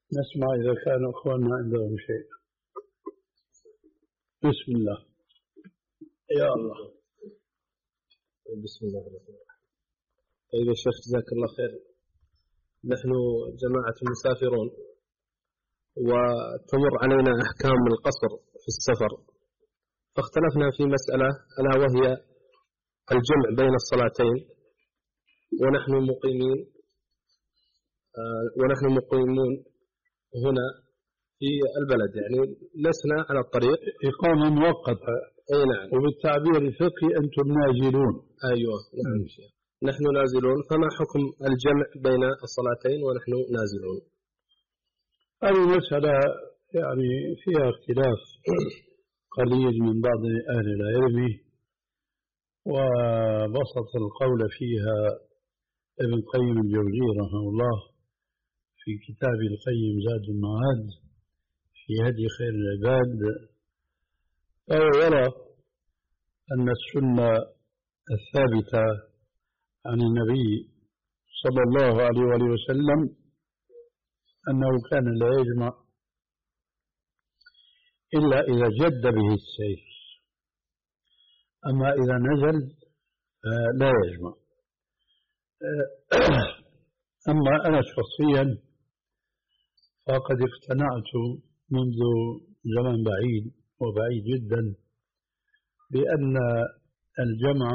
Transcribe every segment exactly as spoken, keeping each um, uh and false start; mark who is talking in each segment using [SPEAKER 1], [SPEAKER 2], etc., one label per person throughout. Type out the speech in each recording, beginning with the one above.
[SPEAKER 1] نسمع إذا كان أخواننا عندهم شيء. بسم الله. يا الله.
[SPEAKER 2] بسم الله الرحمن الرحيم. طيب يا شيخ جزاك الله خير. نحن جماعة مسافرون وتمر علينا أحكام القصر في السفر، فاختلفنا في مسألة ألا وهي الجمع بين الصلاتين ونحن مقيمين آه ونحن مقيمون هنا في البلد، يعني لسنا على الطريق.
[SPEAKER 1] إقامة مؤقتة.
[SPEAKER 2] أي نعم.
[SPEAKER 1] وبالتعبير الفقهي أنتم نازلون.
[SPEAKER 2] أيوة نعم. نحن نازلون، فما حكم الجمع بين الصلاتين ونحن نازلون؟
[SPEAKER 1] هذه المسألة يعني فيها اختلاف قليل من بعض أهل العلم، وبسط القول فيها ابن قيم الجوزي رحمه الله في كتاب القيم زاد المعاد في هدي خير العباد، فهو يرى أن السنة الثابتة عن النبي صلى الله عليه وآله وسلم أنه كان لا يجمع إلا إذا جد به السير، أما إذا نزل لا يجمع. أما أنا شخصيا فقد اقتنعت منذ زمن بعيد وبعيد جدا بأن الجمع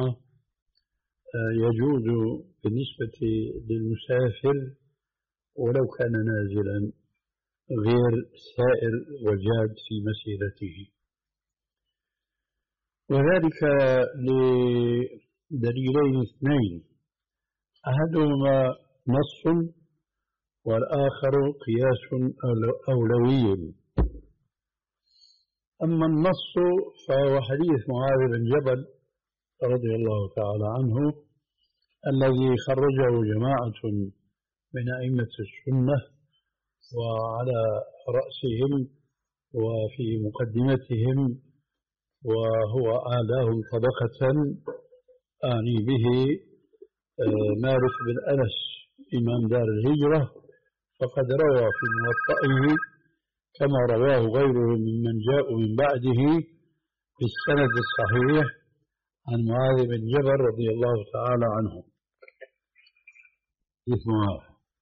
[SPEAKER 1] يجوز بالنسبة للمسافر ولو كان نازلا غير سائر وجاد في مسيرته، وذلك لدليلين اثنين، أحدهما نص والآخر قياس أولوي. أما النص فهو حديث معاذ بن جبل رضي الله تعالى عنه الذي خرجه جماعة من أئمة السنة، وعلى رأسهم وفي مقدمتهم وهو أعلاهم طبقة أعني به مالك بن أنس إمام دار الهجرة، فقد روى في موطئه كما رواه غيره ممن جاءوا من بعده بالسند الصحيح عن معاذ بن جبل رضي الله تعالى عنه اسمه.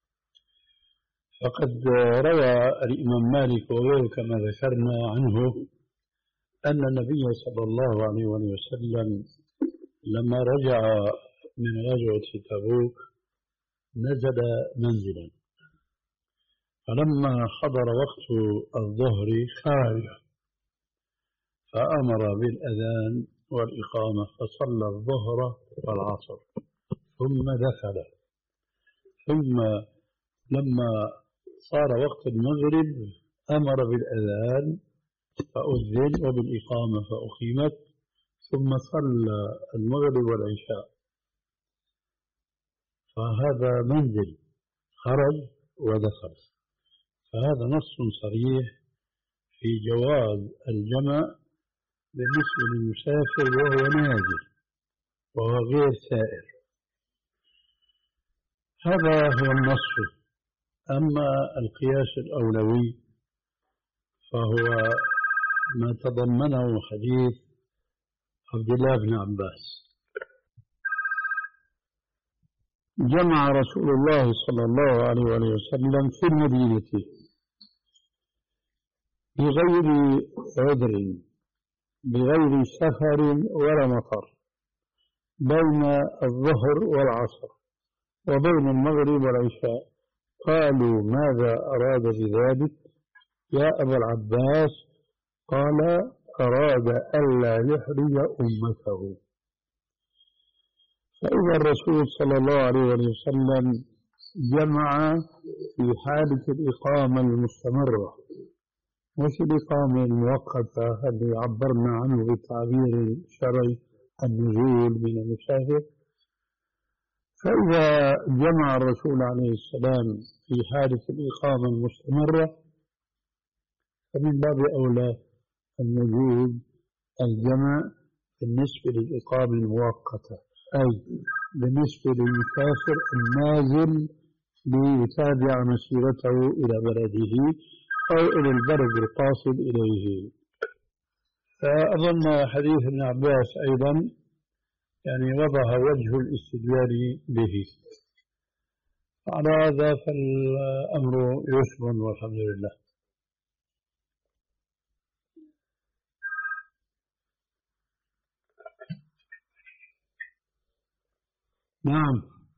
[SPEAKER 1] فقد روى الإمام مالك وغيره كما ذكرنا عنه أن النبي صلى الله عليه وسلم لما رجع من غزوة تبوك نزل منزلا، فلما حضر وقت الظهر خرج فأمر بالأذان والإقامة فصلى الظهر والعصر ثم دخل، ثم لما صار وقت المغرب أمر بالأذان فأذن وبالإقامة فأقيمت، ثم صلى المغرب والعشاء. فهذا منزل خرج ودخل، فهذا نص صريح في جواز الجمع بالنسبة للمسافر وهو نازل وهو غير سائر. هذا هو النص. أما القياس الأولوي فهو ما تضمنه حديث عبد الله بن عباس. جمع رسول الله صلى الله عليه وسلم في المدينة بغير عذر بغير سفر ولا مطر بين الظهر والعصر وبين المغرب والعشاء. قالوا ماذا أراد بذلك يا أبا العباس؟ قال أراد ألا يحرج أمته. فإذا الرسول صلى الله عليه وسلم جمع في حالة الإقامة المستمرة مش الإقامة المؤقتة اللي عبرنا عنه بالتعبير الشرعي النزول من المسافر. فإذا جمع الرسول عليه السلام في حالة الإقامة المستمرة فمن باب أولى أن يجوز الجمع بالنسبة للإقامة المؤقتة، أي بالنسبة للمسافر النازل ليتابع مسيرته إلى بلده أو إلى البلد القاصد إليه. فأظن حديث ابن عباس أيضا يعني وضح وجه الاستدلال به. على هذا فالأمر يسر والحمد لله. نعم.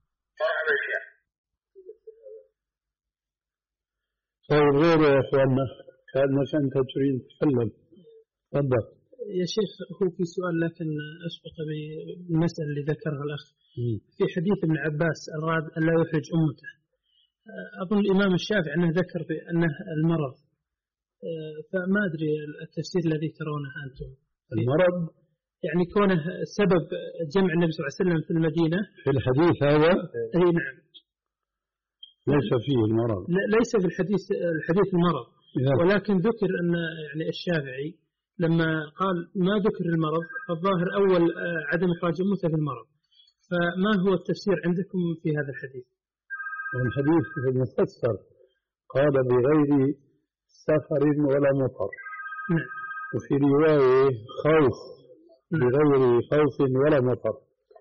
[SPEAKER 1] طيب غيره يا أخوانا، كأنك أنت تريد تتكلم. تفضل
[SPEAKER 3] يا شيخ. هو في سؤال لكن أسبق بالمسألة اللي ذكرها الأخ م. في حديث ابن عباس أراد أن لا يحرج أمته. أظن الإمام الشافعي أنه ذكر بأنه المرض، فما أدري التفسير الذي ترونه أنتم.
[SPEAKER 1] المرض
[SPEAKER 3] يعني كونه سبب جمع النبي صلى الله عليه وسلم في المدينة
[SPEAKER 1] في الحديث هذا.
[SPEAKER 3] أي نعم.
[SPEAKER 1] ليس فيه المرض.
[SPEAKER 3] ليس في الحديث الحديث المرض، ولكن ذكر أن يعني الشافعي لما قال ما ذكر المرض فالظاهر أول عدم إخراج أمته في المرض. فما هو التفسير عندكم في هذا الحديث؟
[SPEAKER 1] الحديث المفسر قال بغير سفر ولا مطر.
[SPEAKER 3] نعم.
[SPEAKER 1] وفي رواية خوف بغير خوف ولا مطر.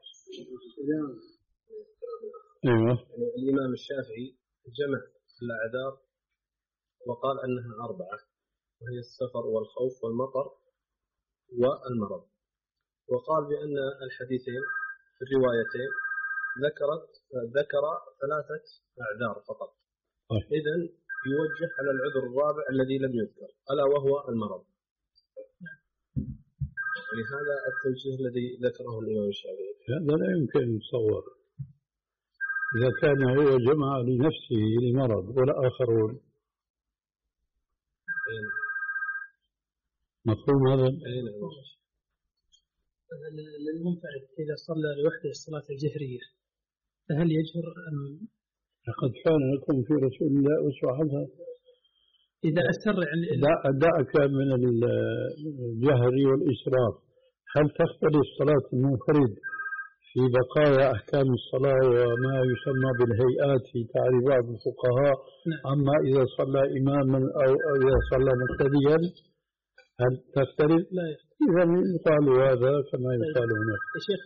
[SPEAKER 2] أيوة. يعني الإمام الشافعي جمع الأعذار وقال أنها أربعة، وهي السفر والخوف والمطر والمرض، وقال بأن الحديثين في الروايتين ذكرت ذكر ثلاثة أعذار فقط. إذن يوجه على العذر الرابع الذي لم يذكر ألا وهو المرض. لهذا التوجيه الذي ذكره الإمام الشافعي
[SPEAKER 1] هذا لا يمكن أن يتصور إذا كان هو جمع لنفسه لمرض والآخرون. مفهوم هذا؟
[SPEAKER 3] للمنفرد إذا صلى لوحده الصلاة الجهرية فهل يجهر أم؟
[SPEAKER 1] لقد كان لكم في رسول الله أسوة حسنة.
[SPEAKER 3] إذا أسر يعني
[SPEAKER 1] دعك من الجهر والإسراف. هل تختلف صلاة المنفرد في بقايا أحكام الصلاة وما يسمى بالهيئات في تعريف بعض الفقهاء؟
[SPEAKER 3] نعم.
[SPEAKER 1] أما إذا صلى إماما أو إذا صلى مقتديا هل تختلف؟
[SPEAKER 3] لا يختلف.
[SPEAKER 1] إذا يقال هذا كما يقال هناك.
[SPEAKER 3] يا شيخ.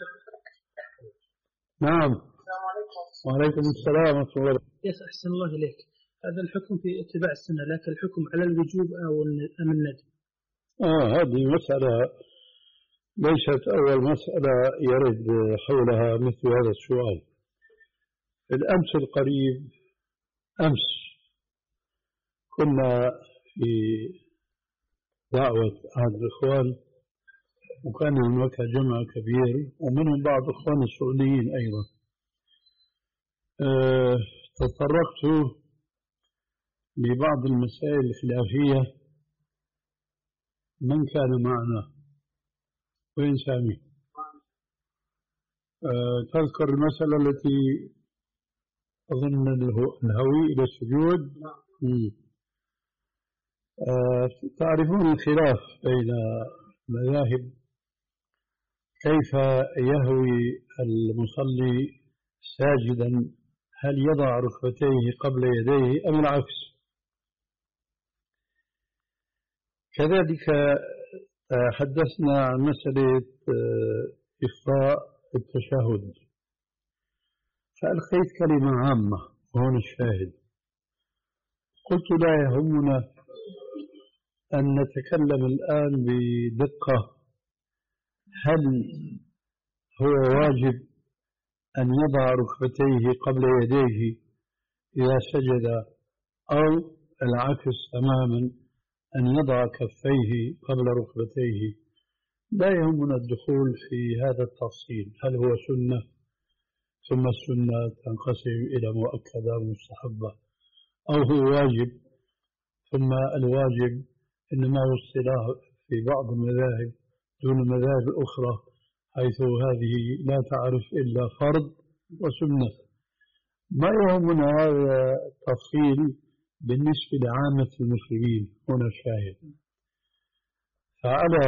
[SPEAKER 1] نعم. السلام عليكم. وعليكم السلام ورحمة الله.
[SPEAKER 3] يا أحسن الله إليك. هذا الحكم في اتباع السنة، لكن الحكم على الوجوب أو أم الندب؟
[SPEAKER 1] آه هذه مسألة ليست أول مسألة يرد حولها مثل هذا السؤال. الأمس القريب أمس كنا في دعوة أحد الإخوان وكان هناك جمع كبير ومنهم بعض إخوان السعوديين أيضا. أه تطرقت لبعض المسائل الخلافية. من كان معنا؟ وين سامي؟ أه تذكر المسألة التي أظن الهوي إلى السجود. أه تعرفون الخلاف بين المذاهب كيف يهوي المصلي ساجدا، هل يضع ركبتيه قبل يديه أم العكس؟ كذلك حدثنا عن مسألة إخفاء التشهد، فألقيت كلمة عامة وهنا الشاهد. قلت لا يهمنا أن نتكلم الآن بدقة هل هو واجب أن يضع ركبتيه قبل يديه إذا سجد أو العكس تماما أن يضع كفيه قبل ركبتيه. لا يهمنا الدخول في هذا التفصيل، هل هو سنة ثم السنة تنقسم إلى مؤكدة ومستحبة أو هو واجب ثم الواجب إنما هو اصطلاح في بعض المذاهب دون المذاهب الأخرى، حيث هذه لا تعرف إلا فرض وسنة. ما يهمنا هذا التفصيل بالنسبة لعامة المسلمين. هنا الشاهد. فعلى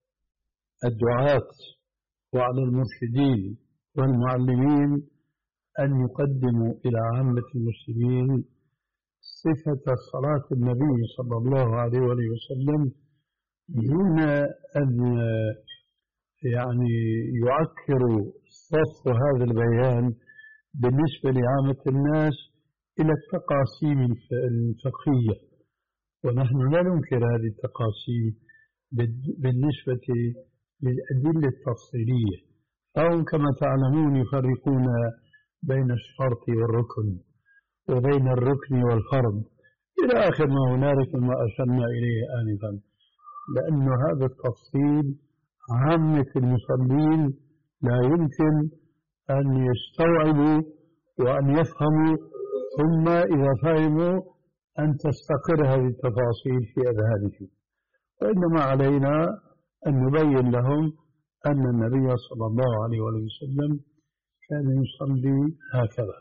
[SPEAKER 1] الدعاة وعلى المرشدين والمعلمين أن يقدموا إلى عامة المسلمين صفة صلاة النبي صلى الله عليه وسلم دون أن يعني يعكروا صف هذا البيان بالنسبة لعامة الناس إلى التقاسيم الفقهية، ونحن لا ننكر هذه التقاسيم بالنسبة للأدلة التفصيلية، فهم كما تعلمون يفرقون بين الشرط والركن وبين الركن والفرض إلى آخر ما هنالك ما أشرنا إليه آنفا، لأن هذا التفصيل عامة المصلين لا يمكن أن يستوعبوا وأن يفهموا، ثم إذا فهموا أن تستقر هذه التفاصيل في أذهانهم، وإنما علينا أن نبين لهم أن النبي صلى الله عليه وسلم كان يصلي هكذا.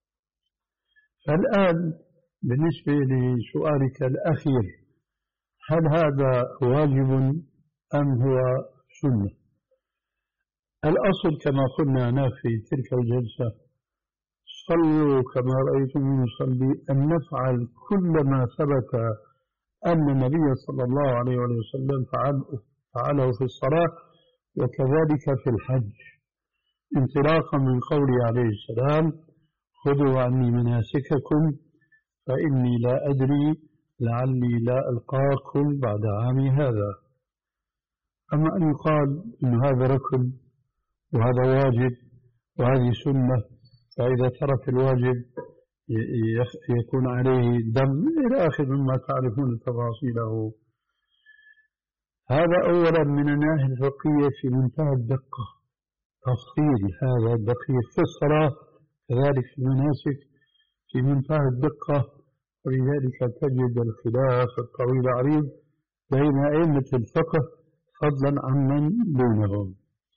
[SPEAKER 1] فالآن بالنسبة لسؤالك الأخير، هل هذا واجب أم هو سنة؟ الأصل كما قلنا هناك في تلك الجلسة: صلوا كما رأيتم يصلي، أن نفعل كل ما ثبت أن النبي صلى الله عليه وسلم فعله في الصلاة وكذلك في الحج، انطلاقا من قوله عليه السلام: خذوا عني مناسككم فإني لا أدري لعلي لا ألقاكم بعد عامي هذا. أما أن يقال إن هذا ركن وهذا واجب وهذه سنة، فإذا ترك الواجب يكون عليه دم إلى آخر مما تعرفون تفاصيله، هذا أولا من الناحية الفقهية في منتهى الدقة، تفصيل هذا الدقيق في الصلاة كذلك في المناسك في منتهى الدقة، ولذلك تجد الخلاف الطويل العريض بين أئمة الفقه فضلا عمن دونهم.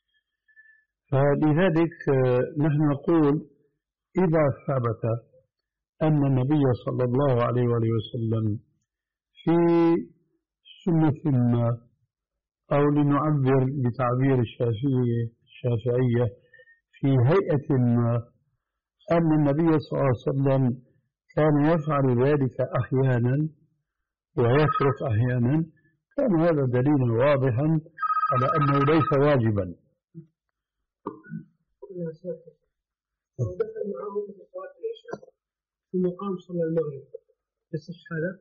[SPEAKER 1] فلذلك نحن نقول إذا ثبت أن النبي صلى الله عليه وسلم في سنة ما، أو لنعبر بتعبير الشافعية الشافعية في هيئة ما، أن النبي صلى الله عليه وسلم كان يفعل ذلك أحيانا ويترك أحيانا، كان هذا دليلا واضحا على أنه ليس واجبا.
[SPEAKER 3] لو دخل معهم في صلاة العشاء في مقام صلى المغرب يصح هذا؟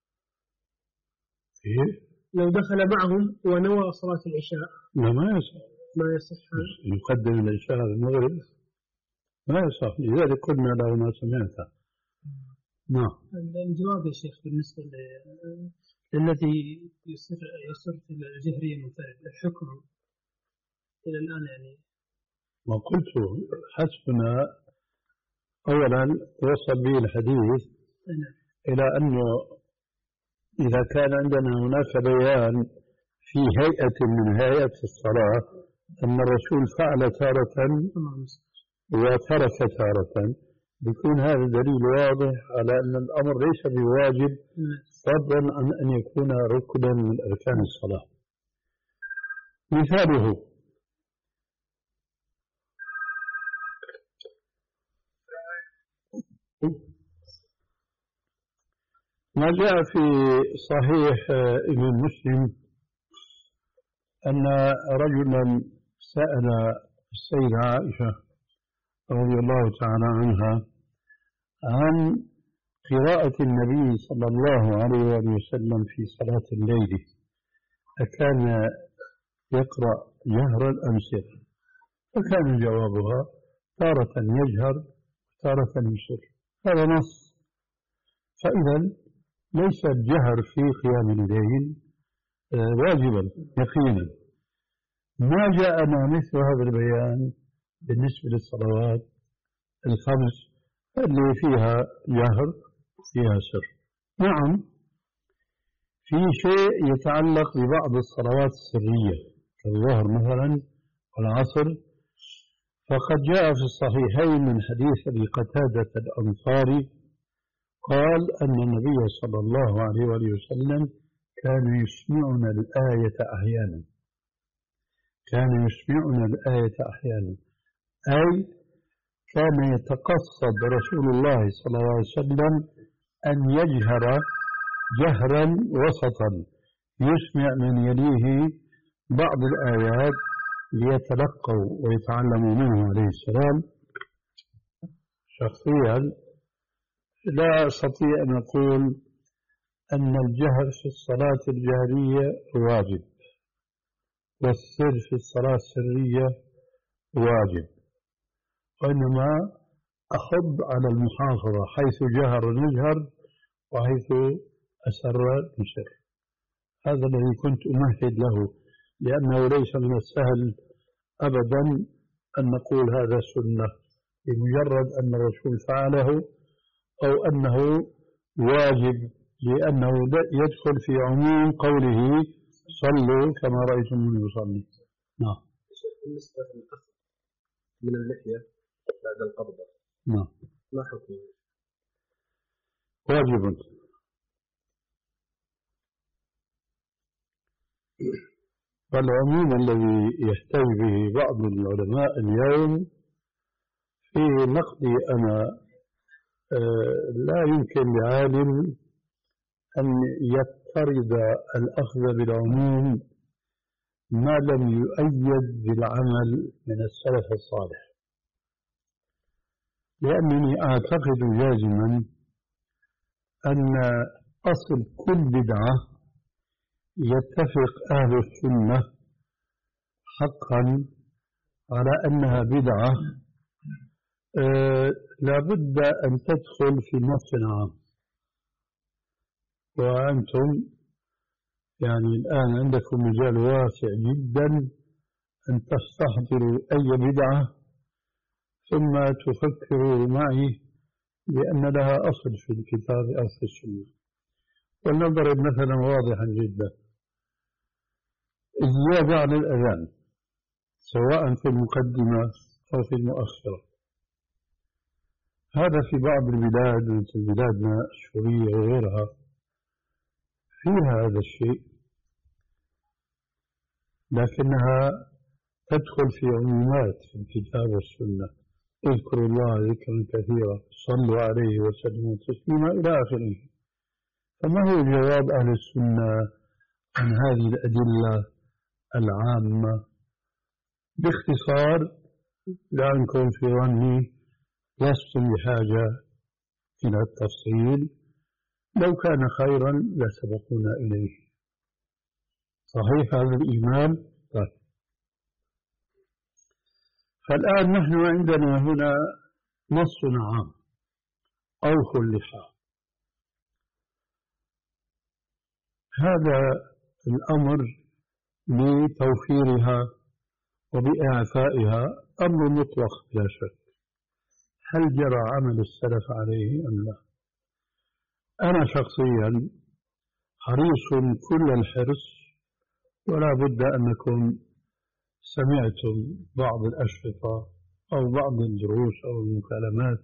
[SPEAKER 1] إيه؟
[SPEAKER 3] لو دخل معهم ونوى صلاة العشاء
[SPEAKER 1] لا ما يصح.
[SPEAKER 3] ما يصح هذا؟
[SPEAKER 1] يقدم العشاء على المغرب ما يصح، لذلك قلنا له ما سمعته. نعم.
[SPEAKER 3] الجواب يا شيخ بالنسبة للذي يصير يصير في الجهرية منفرد، الحكم إلى الآن يعني
[SPEAKER 1] ما قلت حسبنا أولا وصل به الحديث إلى أنه إذا كان عندنا هناك بيان في هيئة من هيئة الصلاة أن الرسول فعل تارة وترك تارة، بيكون هذا دليل واضح على أن الأمر ليس بواجب فضلا عن أن يكون ركنا من أركان الصلاة. مثاله ما جاء في صحيح ابن مسلم أن رجلا سأل السيدة عائشة رضي الله تعالى عنها عن قراءة النبي صلى الله عليه وسلم في صلاة الليل، أكان يقرأ جهرا أم سرا؟ فكان جوابها تارة يجهر تارة يسر، هذا نص. فإذا ليس الجهر في قيام الليل واجبا يقينا. ما جاءنا مثل هذا البيان بالنسبة للصلوات الخمس اللي فيها جهر فيها سر. نعم في شيء يتعلق ببعض الصلوات السرية كالظهر مثلا والعصر، فقد جاء في الصحيحين من حديث أبي قتادة الأنصاري قال أن النبي صلى الله عليه وسلم كان يسمعنا الآية أحيانا كان يسمعنا الآية أحيانا أي كان يتقصد رسول الله صلى الله عليه وسلم أن يجهر جهرا وسطا يسمع من يليه بعض الآيات ليتلقوا ويتعلموا منه عليه السلام. شخصيا لا أستطيع أن أقول أن الجهر في الصلاة الجهرية واجب والسر في الصلاة السرية واجب، وإنما أحض على المحافظة، حيث جهر نجهر وحيث أسر نسر. هذا الذي كنت أمهد له، لأنه ليس من السهل أبدا أن نقول هذا سنة بمجرد أن الرسول فعله أو أنه واجب، لأنه يدخل في عموم قوله صلوا كما رأيتموني يصلي. نعم.
[SPEAKER 2] بالنسبة للأخذ من اللحية بعد القبضة،
[SPEAKER 1] نعم،
[SPEAKER 2] ما حكمه؟
[SPEAKER 1] واجب. والعموم الذي يحتج به بعض العلماء اليوم في نقدي أنا آه لا يمكن لعالم أن يفترض الأخذ بالعموم ما لم يؤيد بالعمل من السلف الصالح، لأنني أعتقد جازما أن أصل كل بدعة يتفق أهل السنة حقا على أنها بدعة آه لابد أن تدخل في نص عام. وأنتم يعني الآن عندكم مجال واسع جدا أن تستحضروا أي بدعة ثم تفكروا معي بأن لها أصل في الكتاب أو في السنة. ولنضرب مثلا واضحا جدا، الزيادة على الأذان سواء في المقدمة أو في المؤخرة، هذا في بعض البلاد مثل بلادنا السورية وغيرها فيها هذا الشيء، لكنها تدخل في عمومات في الكتاب والسنة، اذكروا الله ذكرا كثيرا صلوا عليه وسلموا تسليما إلى آخره. فما هو جواب أهل السنة عن هذه الأدلة العامة؟ باختصار لأنكم في ظني لستم بحاجة إلى التفصيل، لو كان خيرا لسبقونا إليه. صحيح هذا الإيمان؟ طيب. فالآن نحن عندنا هنا نص عام أوفوا اللحى. هذا الأمر لتوفيرها وبإعفائها أمر مطلق لا شك. هل جرى عمل السلف عليه أم لا؟ أنا شخصيا حريص كل الحرص، ولا بد أنكم سمعتم بعض الأشرطة أو بعض الدروس أو المكالمات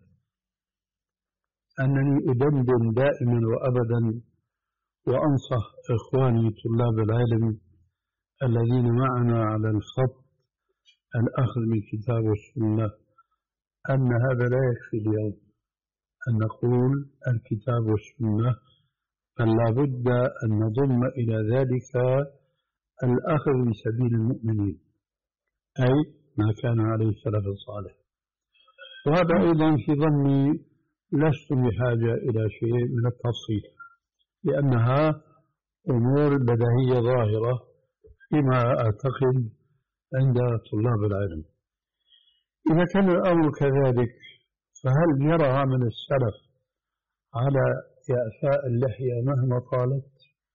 [SPEAKER 1] أنني أدندن دائما وأبدا وأنصح إخواني طلاب العلم الذين معنا على الخط الأخذ من الكتاب والسنة أن هذا لا يكفي اليوم أن نقول الكتاب والسنة، بل لا بد أن نضم إلى ذلك الأخذ من سبيل المؤمنين، أي ما كان عليه السلف الصالح. وهذا أيضا في ظني لست بحاجة إلى شيء من التفصيل، لأنها أمور بديهية ظاهرة فيما أعتقد عند طلاب العلم. إذا كان الأمر كذلك، فهل جرى عمل السلف على إعفاء اللحية مهما طالت؟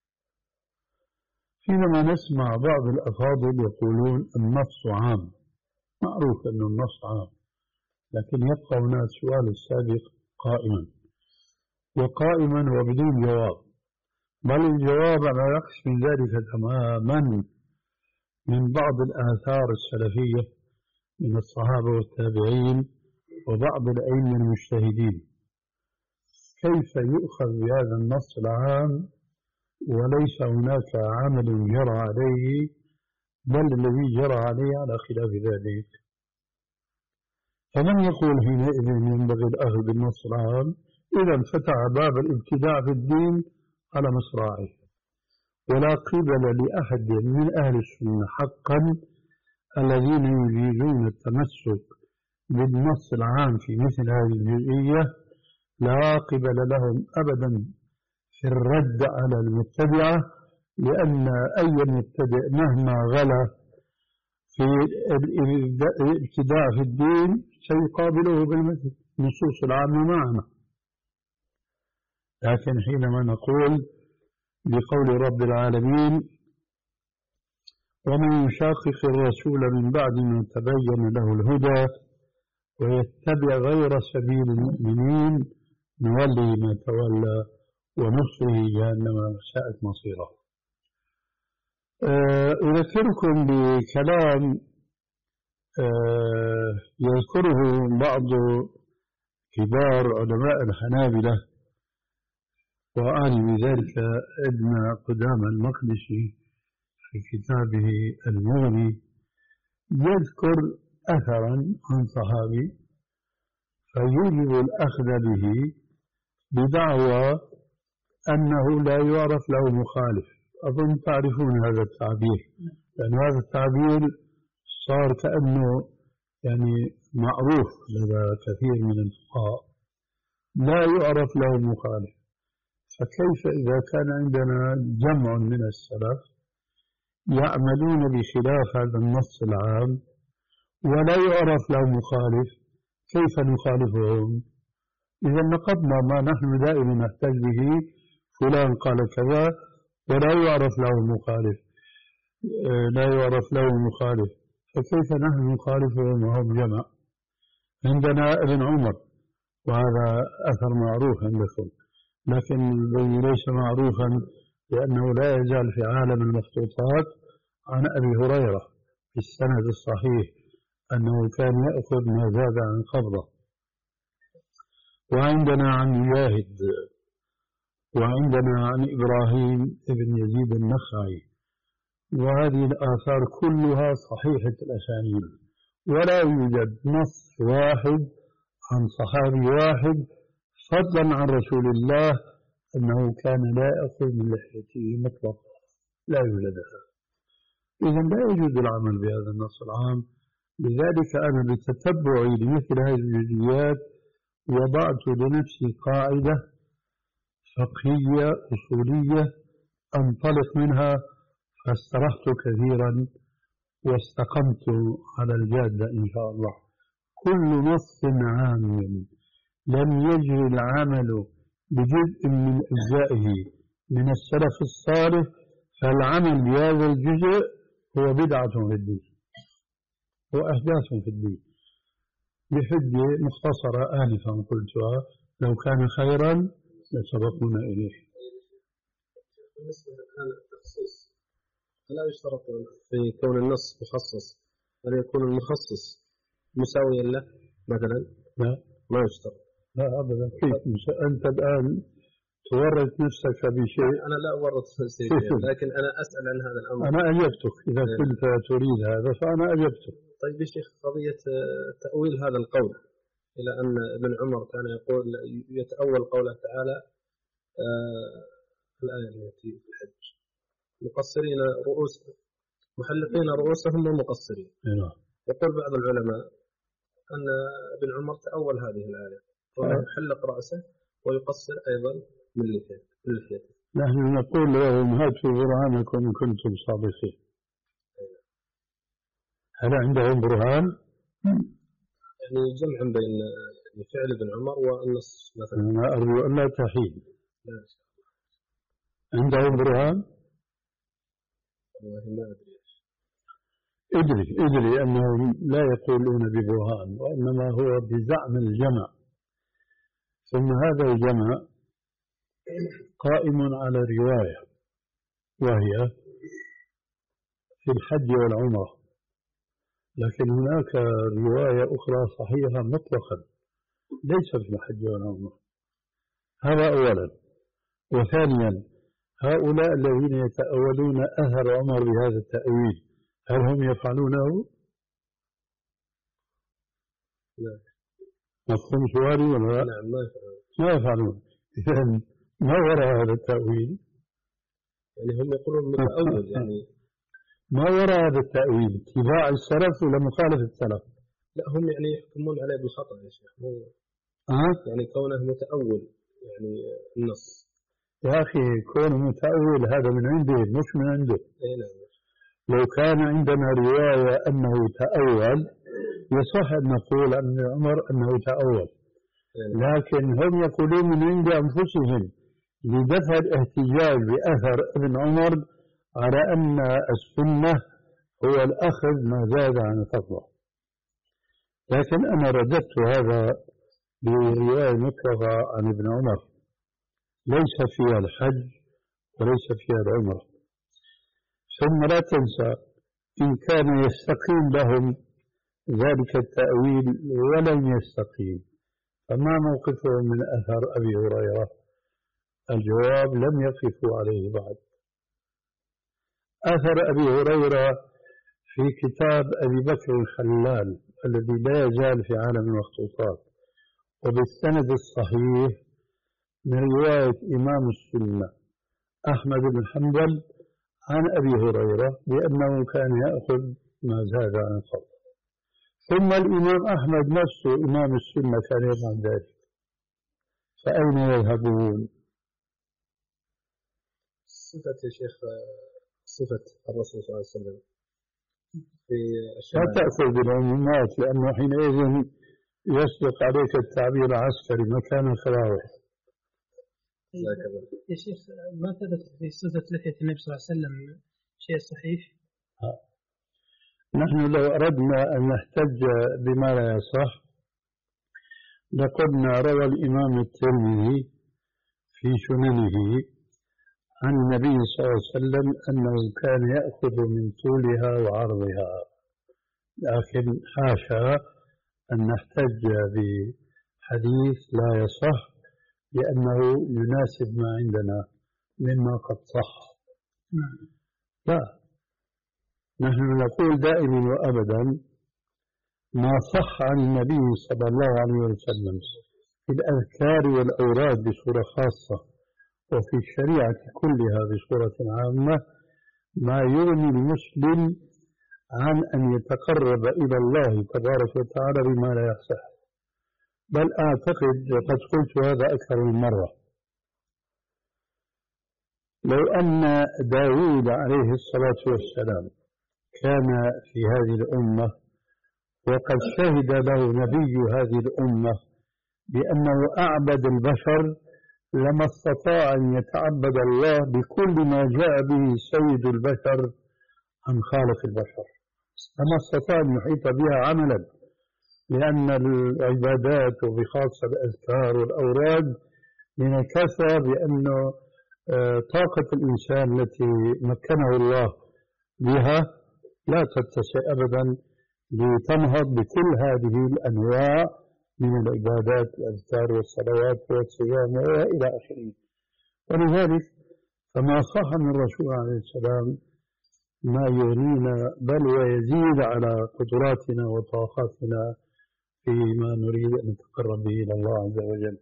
[SPEAKER 1] حينما نسمع بعض الأفاضل يقولون النص عام، معروف أن النص عام، لكن يبقى هنا السؤال السابق قائما وقائما وبدون جواب، بل الجواب على عكس من ذلك تماما من بعض الآثار السلفية من الصحابة والتابعين وبعض الأئمة المجتهدين. كيف يؤخذ بهذا النص العام وليس هناك عمل جرى عليه، بل الذي جرى عليه على خلاف ذلك؟ فمن يقول حينئذ ينبغي الأخذ بالنص العام؟ إذا فتح باب الابتداع في الدين على مصراعيه، ولا قبل لأحد من أهل السنة حقا الذين يريدون التمسك بالنص العام في مثل هذه الجزئية، لا قبل لهم أبدا في الرد على المبتدعة، لأن أي مبتدع مهما غلا في الابتداع في الدين سيقابله بالنصوص العامة معنا. لكن حينما نقول بقول رب العالمين ومن يشاقق الرسول من بعد ما تبين له الهدى ويتبع غير سبيل المؤمنين نولي ما تولى ونصره جهنم ساءت مصيره. أذكركم بكلام يذكره بعض كبار علماء الحنابلة، وأعني بذلك ابن قدامة المقدسي في كتابه المغني، يذكر أثرا عن صحابي فيوجب الأخذ به بدعوى أنه لا يعرف له مخالف. أظن تعرفون هذا التعبير، لأن هذا التعبير صار كأنه يعني معروف لدى كثير من الفقهاء، لا يعرف له مخالف. فكيف إذا كان عندنا جمع من السلف يعملون بخلاف هذا النص العام ولا يعرف له مخالف، كيف نخالفهم؟ إذا نقضنا ما نحن دائما نحتاج به، فلان قال كذا ولا يعرف له مخالف، لا يعرف له مخالف، فكيف نحن نخالفهم وهم جمع؟ عندنا ابن عمر، وهذا أثر معروف عندكم، لكن ليس معروفا لأنه لا يزال في عالم المخطوطات عن أبي هريرة في السند الصحيح أنه كان يأخذ ما زاد عن قبضه. وعندنا عن مجاهد، وعندنا عن إبراهيم بن يزيد النخعي، وهذه الآثار كلها صحيحة الأسانيد، ولا يوجد نص واحد عن صحابي واحد فضلا عن رسول الله أنه كان لا يأخذ من لحيته مطلقا، لا يوجد هذا. إذن لا يجوز العمل بهذا النص العام. لذلك أنا بتتبعي لمثل هذه الجزئيات وضعت لنفسي قاعدة فقهية أصولية أنطلق منها، فاسترحت كثيرا واستقمت على الجادة إن شاء الله. كل نص عام لم يجري العمل بجزء من أجزائه من السلف الصالح فالعمل بهذا الجزء هو بدعة في الدين وأحداث في الدين. بحجة مختصرة آنفا قلتها لو كان خيرا لسبقونا إليه.
[SPEAKER 2] بالنسبة لهذا التخصيص لا يشترط في كون النص مخصص أن يكون المخصص مساويا له مثلا؟
[SPEAKER 1] لا
[SPEAKER 2] ما يشترط.
[SPEAKER 1] لا أبدا. كيف أنت الآن تورط نفسك بشيء؟
[SPEAKER 2] أنا لا أورط شيء، لكن أنا أسأل عن هذا الأمر.
[SPEAKER 1] أنا أجبتك إذا كنت تريد هذا فأنا أجبتك.
[SPEAKER 2] طيب يا شيخ، قضية تأويل هذا القول إلى أن ابن عمر كان يقول يتأول قوله تعالى آه الآية التي في الحج مقصرين رؤوس محلقين رؤوسهم ومقصرين. يقول بعض العلماء أن ابن عمر تأول هذه الآية ويحلق رأسه ويقصر أيضا من لحيته.
[SPEAKER 1] نحن نقول لهم هاتوا برهانكم إن كنتم صادقين. هل عندهم برهان؟
[SPEAKER 2] يعني جمعا بين فعل ابن عمر والنص مثلا.
[SPEAKER 1] أنا أرجو أن لا تحيد. عندهم برهان؟
[SPEAKER 2] والله ما أدري.
[SPEAKER 1] ادري ادري أنهم لا يقولون ببرهان وإنما هو بزعم الجمع، ثم هذا الجمع قائم على رواية وهي في الحج والعمرة، لكن هناك رواية أخرى صحيحة مطلقا ليس في الحج والعمرة. هذا أولا. وثانيا هؤلاء الذين يتأولون أثر عمر بهذا التأويل هل هم يفعلونه؟
[SPEAKER 2] نعم.
[SPEAKER 1] مفهوم سؤالي ولا لا؟
[SPEAKER 2] نعم ما يفعلون.
[SPEAKER 1] ما يفعلون. إذن ما وراء هذا التأويل؟
[SPEAKER 2] يعني هم يقولون متأول يعني.
[SPEAKER 1] ما وراء هذا التأويل؟ اتباع السلف ولا مخالفة السلف؟
[SPEAKER 2] لا هم يعني يحكمون عليه بالخطأ يا شيخ.
[SPEAKER 1] أه؟
[SPEAKER 2] يعني كونه متأول يعني النص.
[SPEAKER 1] يا أخي كونه متأول هذا من عنده مش من عنده.
[SPEAKER 2] أي نعم.
[SPEAKER 1] لو كان عندنا رواية أنه تأول يصح أن نقول عن عمر أنه تأول، لكن هم يقولون من عند أنفسهم لدفع الاحتجاج بأثر ابن عمر على أن السنة هو الأخذ ما زاد عن الفضل. لكن أنا رددت هذا برواية مطلقة عن ابن عمر ليس فيها الحج وليس فيها العمرة. ثم لا تنسى إن كان يستقيم لهم ذلك التأويل ولم يستقيم فما موقفهم من أثر أبي هريرة؟ الجواب لم يقفوا عليه بعد. أثر أبي هريرة في كتاب أبي بكر الخلال الذي لا يزال في عالم المخطوطات وبالسند الصحيح من رواية إمام السنة أحمد بن حنبل عن أبي هريرة بأنه كان يأخذ ما زاد عن الفضل. ثم الإمام أحمد نفسه إمام السنة كان يفعل ذلك، فأين يذهبون؟
[SPEAKER 2] صفة يا شيخ صفة الرسول صلى الله عليه وسلم في
[SPEAKER 1] لا تأخذ بالعمومات لأنه حينئذ يصدق عليك التعبير العسكري مكان الخلاوة.
[SPEAKER 3] يا شيخ ما ثبت في صفة لحية النبي صلى الله عليه وسلم شيء صحيح؟
[SPEAKER 1] ها. نحن لو أردنا أن نحتج بما لا يصح لقلنا روى الإمام الترمذي في سننه عن النبي صلى الله عليه وسلم أنه كان يأخذ من طولها وعرضها، لكن حاشا أن نحتج بحديث لا يصح لأنه يناسب ما عندنا مما قد صح. لا، نحن نقول دائما وأبدا ما صح عن النبي صلى الله عليه وسلم في الأذكار والأوراد بصورة خاصة وفي الشريعة كلها بصورة عامة ما يغني المسلم عن أن يتقرب إلى الله تبارك وتعالى بما لا يصح. بل أعتقد وقد قلت هذا أكثر من مرة، لو أن داود عليه الصلاة والسلام كان في هذه الأمة وقد شهد له نبي هذه الأمة بأنه أعبد البشر لما استطاع أن يتعبد الله بكل ما جاء به سيد البشر عن خالق البشر، لما استطاع أن يحيط بها عملا، لأن العبادات وبخاصة الأذكار والأوراد من الكثرة بأنه طاقة الإنسان التي مكنه الله بها لا تتسع أبدا لتنهض بكل هذه الأنواع من العبادات الأذكار والصلوات والصيام وإلى آخره. ولذلك فما صح من الرسول عليه السلام ما يغنينا بل ويزيد على قدراتنا وطاقاتنا فيما نريد أن نتقرب به إلى الله عز وجل.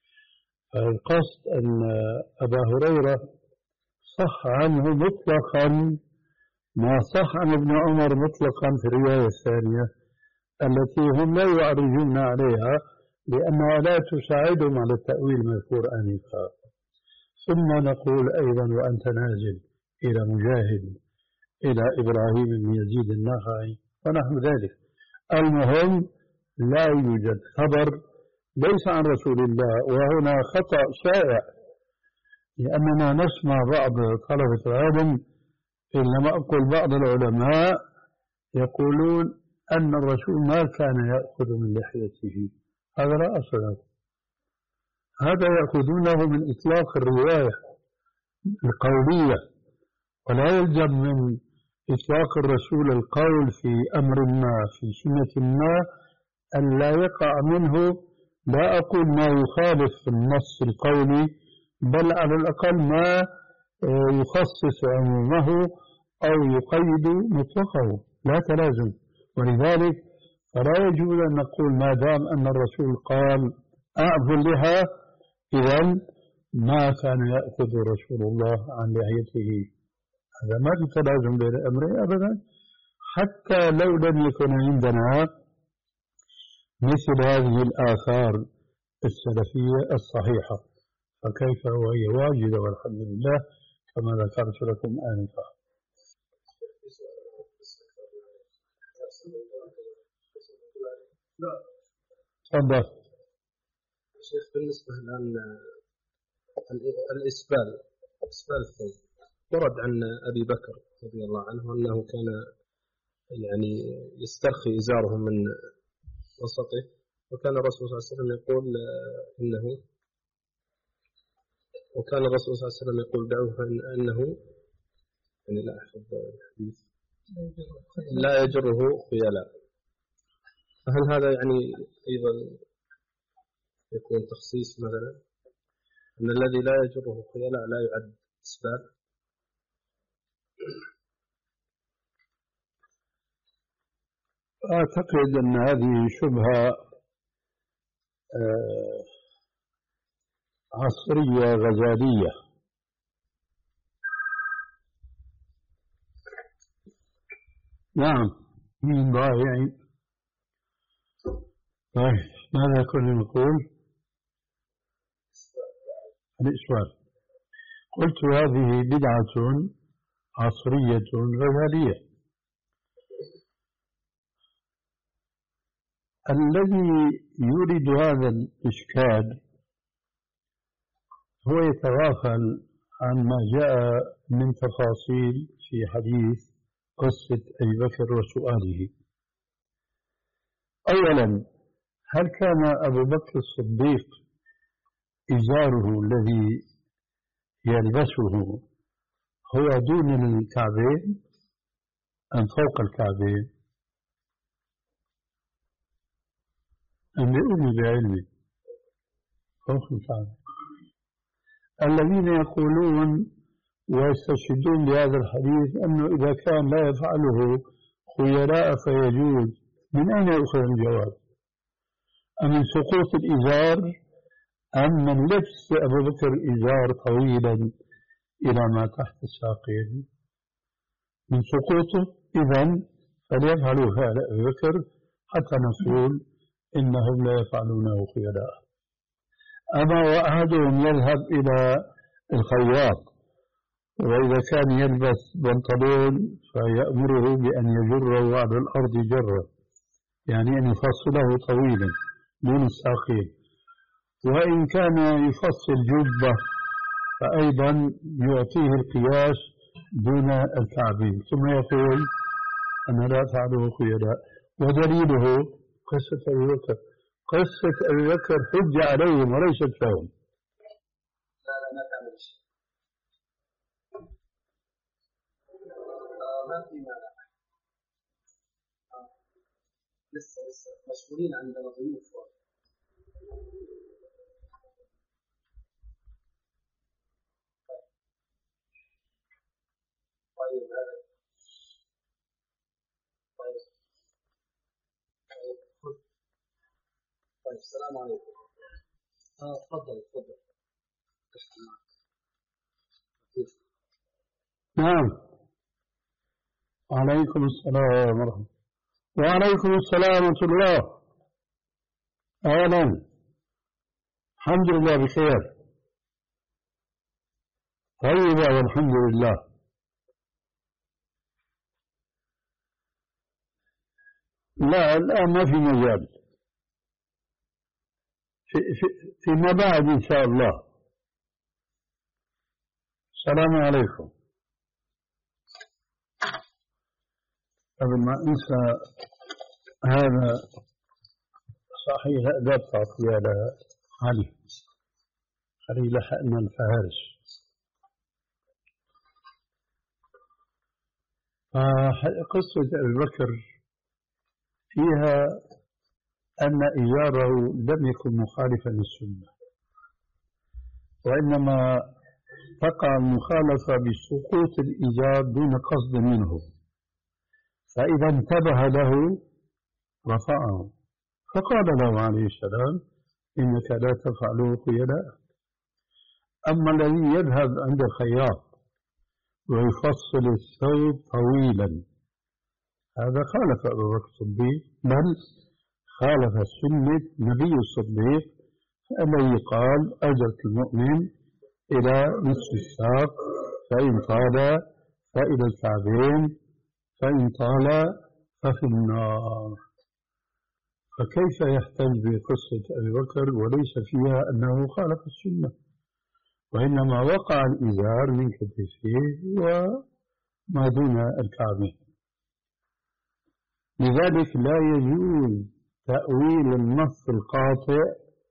[SPEAKER 1] القصد أن أبا هريرة صح عنه مطلقا ما صح عن ابن عمر مطلقا في الرواية الثانية التي هم لا يعرجون عليها لأنها لا تساعدهم على التأويل المذكور آنفا. ثم نقول أيضا وأنت نازل إلى مجاهد إلى إبراهيم بن يزيد النخعي ونحو ذلك. المهم لا يوجد خبر ليس عن رسول الله، وهنا خطأ شائع لأننا نسمع بعض طلبة العلم إنما أقول بعض العلماء يقولون أن الرسول ما كان يأخذ من لحيته. هذا لا أصل له، هذا يأخذونه من إطلاق الرواية القولية، ولا يلزم من إطلاق الرسول القول في أمر ما في سنة ما أن لا يقع منه، لا أقول ما يخالف النص القولي بل على الأقل ما يخصص عمومه أو يقيد مطلقه، لا تلازم. ولذلك فلا يجوز أن نقول ما دام أن الرسول قال أعفوا اللحى إذا ما كان يأخذ رسول الله عن لحيته. هذا ما في تلازم بين الأمرين أبدا، حتى لو لم يكن عندنا مثل هذه الآثار السلفية الصحيحة، فكيف وهي واجبة والحمد لله كما ذكرت لكم آنفا. تفضل.
[SPEAKER 2] شيخ بالنسبة الآن الإسبال إسبال الثوب ورد عن أبي بكر رضي الله عنه أنه كان يعني يسترخي إزاره من وسطه، وكان الرسول صلى الله عليه وسلم يقول إنه وكان الرسول صلى الله عليه وسلم يقول دعوه فإنه يعني لا أحفظ الحديث لا يجره خيلاء. فهل هذا يعني أيضا يكون تخصيص مثلا أن الذي لا يجره خيلاء لا يعد إسبال؟
[SPEAKER 1] أعتقد أن هذه شبهة عصرية غزالية. نعم من ضائع. طيب ماذا كنا نقول؟ الإسبال. قلت هذه بدعة عصرية غزالية. الذي يريد هذا الإشكال هو يتغافل عن ما جاء من تفاصيل في حديث قصة أبي بكر وسؤاله. أولا، هل كان أبو بكر الصديق إزاره الذي يلبسه هو دون الكعبين أم فوق الكعبين؟ أنبئوني بعلمي. فوق الكعبين. الذين يقولون ويستشهدون بهذا الحديث أنه إذا كان لا يفعله خيلاء فيجوز، من أين يؤخذ الجواب؟ أمن سقوط الإزار أم من لبس أبو بكر إزار طويلا إلى ما تحت الساقين؟ من سقوطه. إذن فليفعلوا فعل أبي بكر حتى نقول إنهم لا يفعلونه خيلاء. أما وأحدهم يذهب إلى الخياط وإذا كان يلبس بنطلون فيأمره بأن يجره على الأرض جرة، يعني أن يفصله طويلا دون الساقين، وإن كان يفصل جبة فأيضا يعطيه القياس دون الكعبين، ثم يقول أنا لا أفعله خيلاء. ودليله قصة أبي بكر. قصة أبي بكر حجة عليهم وليست لهم.
[SPEAKER 2] لا لا ما تعمل شيء. ما في مانع. لسه لسه مشغولين عندنا ضيوف. طيب هذا طيب طيب السلام عليكم. اه تفضل تفضل.
[SPEAKER 1] نعم. وعليكم السلام ورحمة الله. وعليكم السلام ورحمة الله. أهلا. الحمد لله بخير. طيبة والحمد لله. لا الآن ما في مجال. في في فيما بعد إن شاء الله. السلام عليكم. قبل ما أنسى هذا صحيح أداب تعطي على علي علي لحقنا الفهارس. قصة أبي بكر فيها أن إياره لم يكن مخالفا للسنة، وإنما تقع المخالفة بسقوط الإزار دون قصد منه، فإذا انتبه له رفعه فقال له عليه السلام إنك لا تفعل خيلاء. أما الذي يذهب عند الخياط ويفصل الثوب طويلا هذا خالف أبو بكر الصديق، بل خالف سنة نبي الصديق الذي قال أجرة المؤمن إلى نصف الساق، فإن طال فإلى الكعبين، فإن طال ففي النار. فكيف يحتج بقصة أبي بكر وليس فيها أنه خالف السنة، وإنما وقع الإزار من كتفه وما دون الكعبين. لذلك لا يجوز تأويل النص القاطع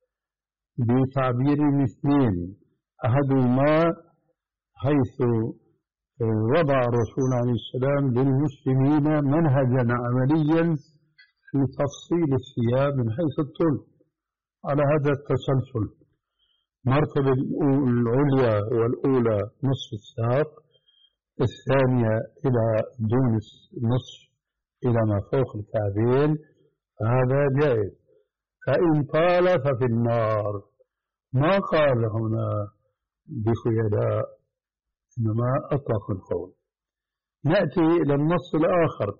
[SPEAKER 1] بتعبير اثنين، أحدهما حيث وضع الرسول عليه السلام للمسلمين منهجا عمليا في تفصيل الثياب من حيث الطول على هذا التسلسل، مرتبة العليا والأولى نصف الساق، الثانية إلى دون النصف إلى ما فوق الكعبين، هذا جائز. فإن طال ففي النار، ما قال هنا بخيلاء، إنما أطلق القول. نأتي إلى النص الآخر: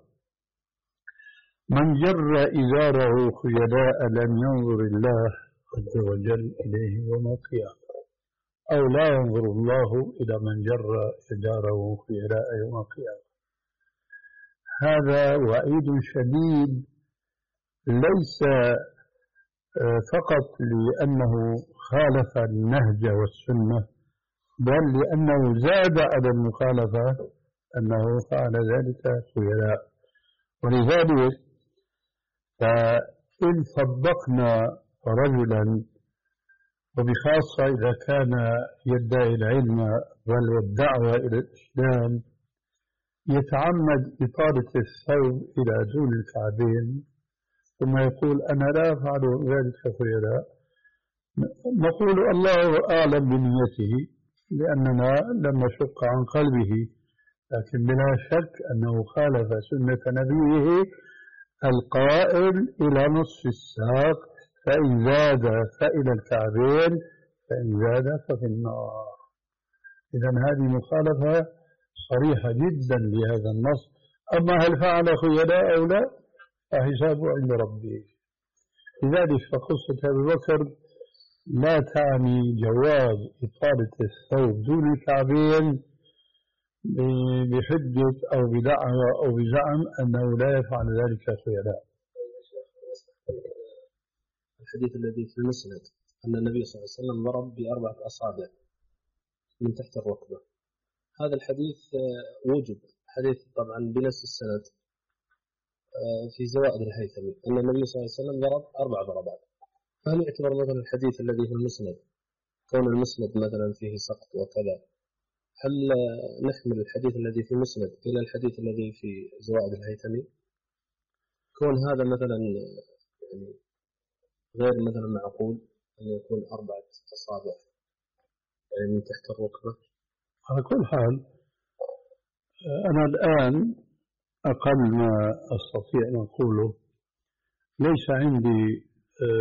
[SPEAKER 1] من جر إزاره خيلاء لم ينظر الله عز وجل إليه يوم القيامة، أو لا ينظر الله إلى من جر إزاره خيلاء يوم القيامة. هذا وعيد شديد، ليس فقط لأنه خالف النهج والسنة، بل لأنه زاد على المخالفة أنه فعل ذلك خيلاء. ولذلك فإن صدقنا رجلا، وبخاصة إذا كان يدعي العلم بل والدعوة إلى الإسلام، يتعمد إطالة الثوب إلى دون الكعبين ثم يقول أنا لا أفعل ذلك خيلاء، نقول الله أعلم بنيته لأننا لم نشق عن قلبه، لكن بلا شك أنه خالف سنة نبيه القائل إلى نصف الساق، فإن زاد فإلى الكعبين، فإن زاد ففي النار. إذن هذه مخالفة صريحة جدا لهذا النص. أما هل فعل خيلاء أو لا فحسابه عند ربه. لذلك فقصة أبي بكر لا تعني جواز إطالة الثوب دون الكعبين بحجة أو بدعوة أو بزعم أنه لا يفعل ذلك خيلاء.
[SPEAKER 2] الحديث الذي في المسند أن النبي صلى الله عليه وسلم ضرب بأربعة أصابع من تحت الركبة، هذا الحديث وجد حديث طبعا بنفس السند في زوائد الهيثمي أن النبي صلى الله عليه وسلم ضرب أربع ضربات. فهل يعتبر مثلا الحديث الذي في المسند كون المسند مثلا فيه سقط وكذا، هل نحمل الحديث الذي في المسند إلى الحديث الذي في زوائد الهيثمي كون هذا مثلا يعني غير مثلا معقول أن يكون أربعة أصابع يعني من تحت الركبة؟
[SPEAKER 1] على كل حال أنا الآن أقل ما أستطيع أن أقوله ليس عندي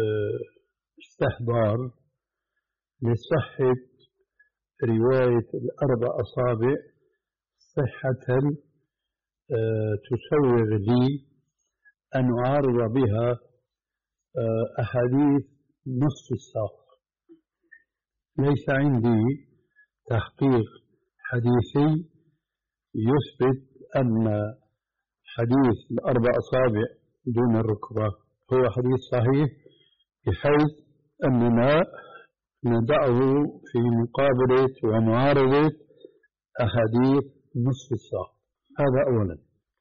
[SPEAKER 1] استحضار لصحة رواية الأربع أصابع صحة تسوغ لي أن أعارض بها أحاديث نصف الساق. ليس عندي تحقيق حديثي يثبت أن حديث الأربع أصابع دون الركبة هو حديث صحيح بحيث أننا ندعه في مقابلة ومعارضة أحاديث نصف الساق. هذا أولا.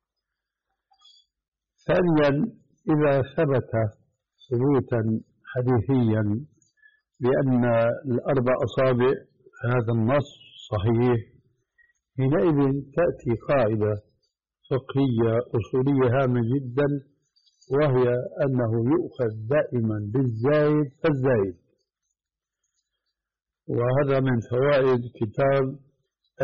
[SPEAKER 1] ثانيا، إذا ثبت ثبوتا حديثيا بأن الأربع أصابع هذا النص صحيح، حينئذ تأتي قاعدة فقهية أصولية هامة جدا، وهي أنه يؤخذ دائما بالزايد فالزايد. وهذا من فوائد كتاب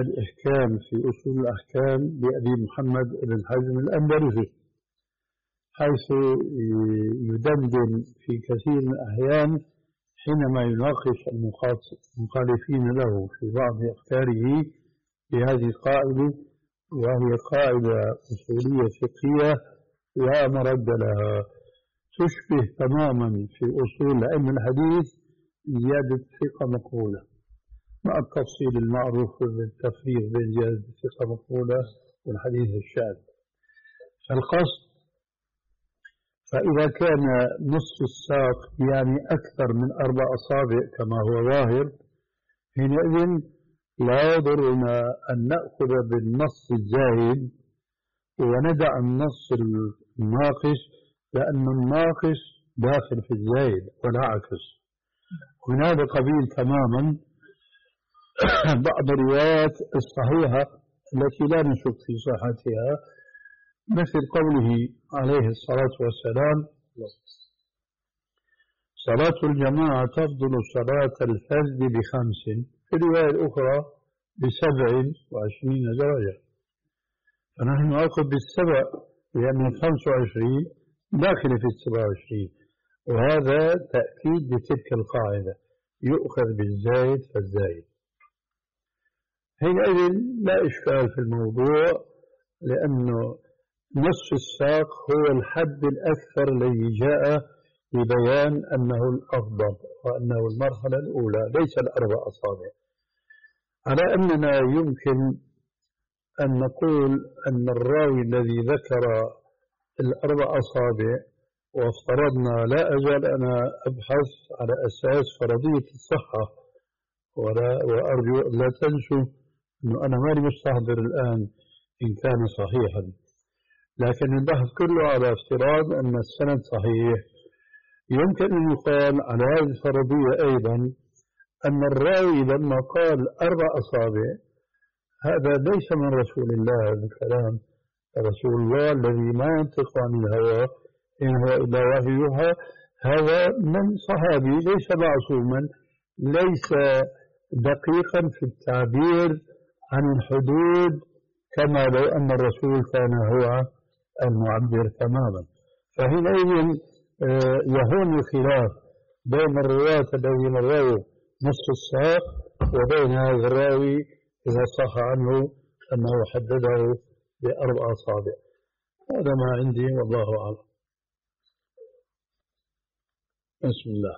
[SPEAKER 1] الإحكام في أصول الأحكام لأبي محمد بن حزم الأندلسي، حيث يدندن في كثير من الأحيان حينما يناقش المخالفين له في بعض أفكاره بهذه القاعدة، وهي قاعدة أصولية فقهية لا مرد لها، تشبه تماما في أصول علم الحديث زيادة ثقة مقبولة، مع التفصيل المعروف بالتفريق بين زيادة ثقة مقبولة والحديث الشاذ. فالقصد فإذا كان نصف الساق يعني أكثر من أربع أصابع كما هو ظاهر، حينئذ لا يضرنا أن نأخذ بالنص الزايد وندع النص الناقص، لأن الناقص داخل في الزايد ولا عكس. من هذا قبيل تماما بعض الروايات الصحيحة التي لا نشك في صحتها، مثل قوله عليه الصلاة والسلام: صلاة الجماعة تفضل صلاة الفرد بخمس، في الرواية الأخرى بسبع وعشرين درجة. فنحن نأخذ بالسبع لأن الخمس وعشرين داخل في السبع وعشرين، وهذا تأكيد لتلك القاعدة، يؤخذ بالزايد فالزايد. حينئذ لا إشكال في الموضوع، لأنه نصف الساق هو الحد الأكثر الذي جاء لبيان أنه الأفضل وأنه المرحلة الأولى ليس الأربع أصابع، على أننا يمكن أن نقول أن الراوي الذي ذكر الأربع أصابع، وافترضنا لا أزال أنا أبحث على أساس فرضية الصحة، ولا وأرجو لا تنسوا أنه أنا ماني مستحضر الآن إن كان صحيحا، لكن البحث كله على افتراض أن السند صحيح. يمكن أن يقال على هذه الفرضية أيضا أن الراوي لما قال أربع أصابع هذا ليس من رسول الله، هذا الكلام رسول الله الذي ما ينطق عن الهوى إن هو إلا وحي يوحى، هذا من صحابي ليس معصوما، ليس دقيقا في التعبير عن الحدود كما لو أن الرسول كان هو المعبر تماما. فحينئذ يهون الخلاف بين الرواة الذين رووا نصف الساق وبين هذا الراوي إذا صح عنه أنه حدده بأربع أصابع. هذا ما عندي والله أعلم. بسم الله.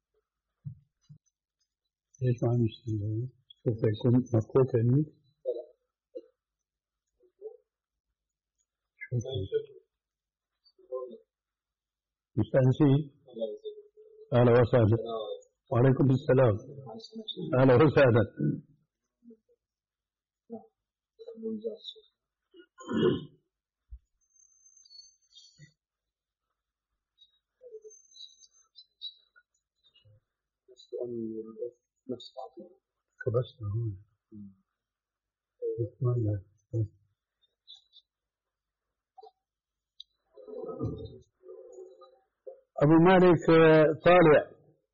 [SPEAKER 1] ايش معنى مستنزل؟ كيف يكون مفقود عني؟ مستنسي؟ أهلا وسهلا. وعليكم السلام. أهلا وسهلا.
[SPEAKER 4] نفس بعض
[SPEAKER 1] كبسنا هون. أبو مالك طالع.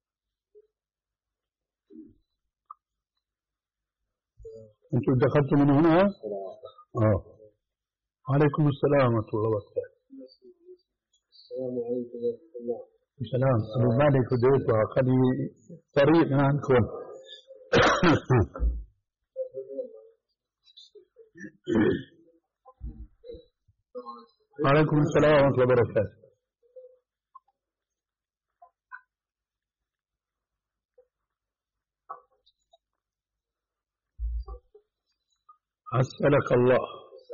[SPEAKER 1] أنتم دخلتم من هنا؟ آه. عليكم السلام ورحمة الله وبركاته.
[SPEAKER 4] السلام عليكم ورحمة الله.
[SPEAKER 1] السلام. أبو مالك وديت وخلي طريق من عندكم. عليكم السلام ورحمة الله وبركاته. أسألك الله.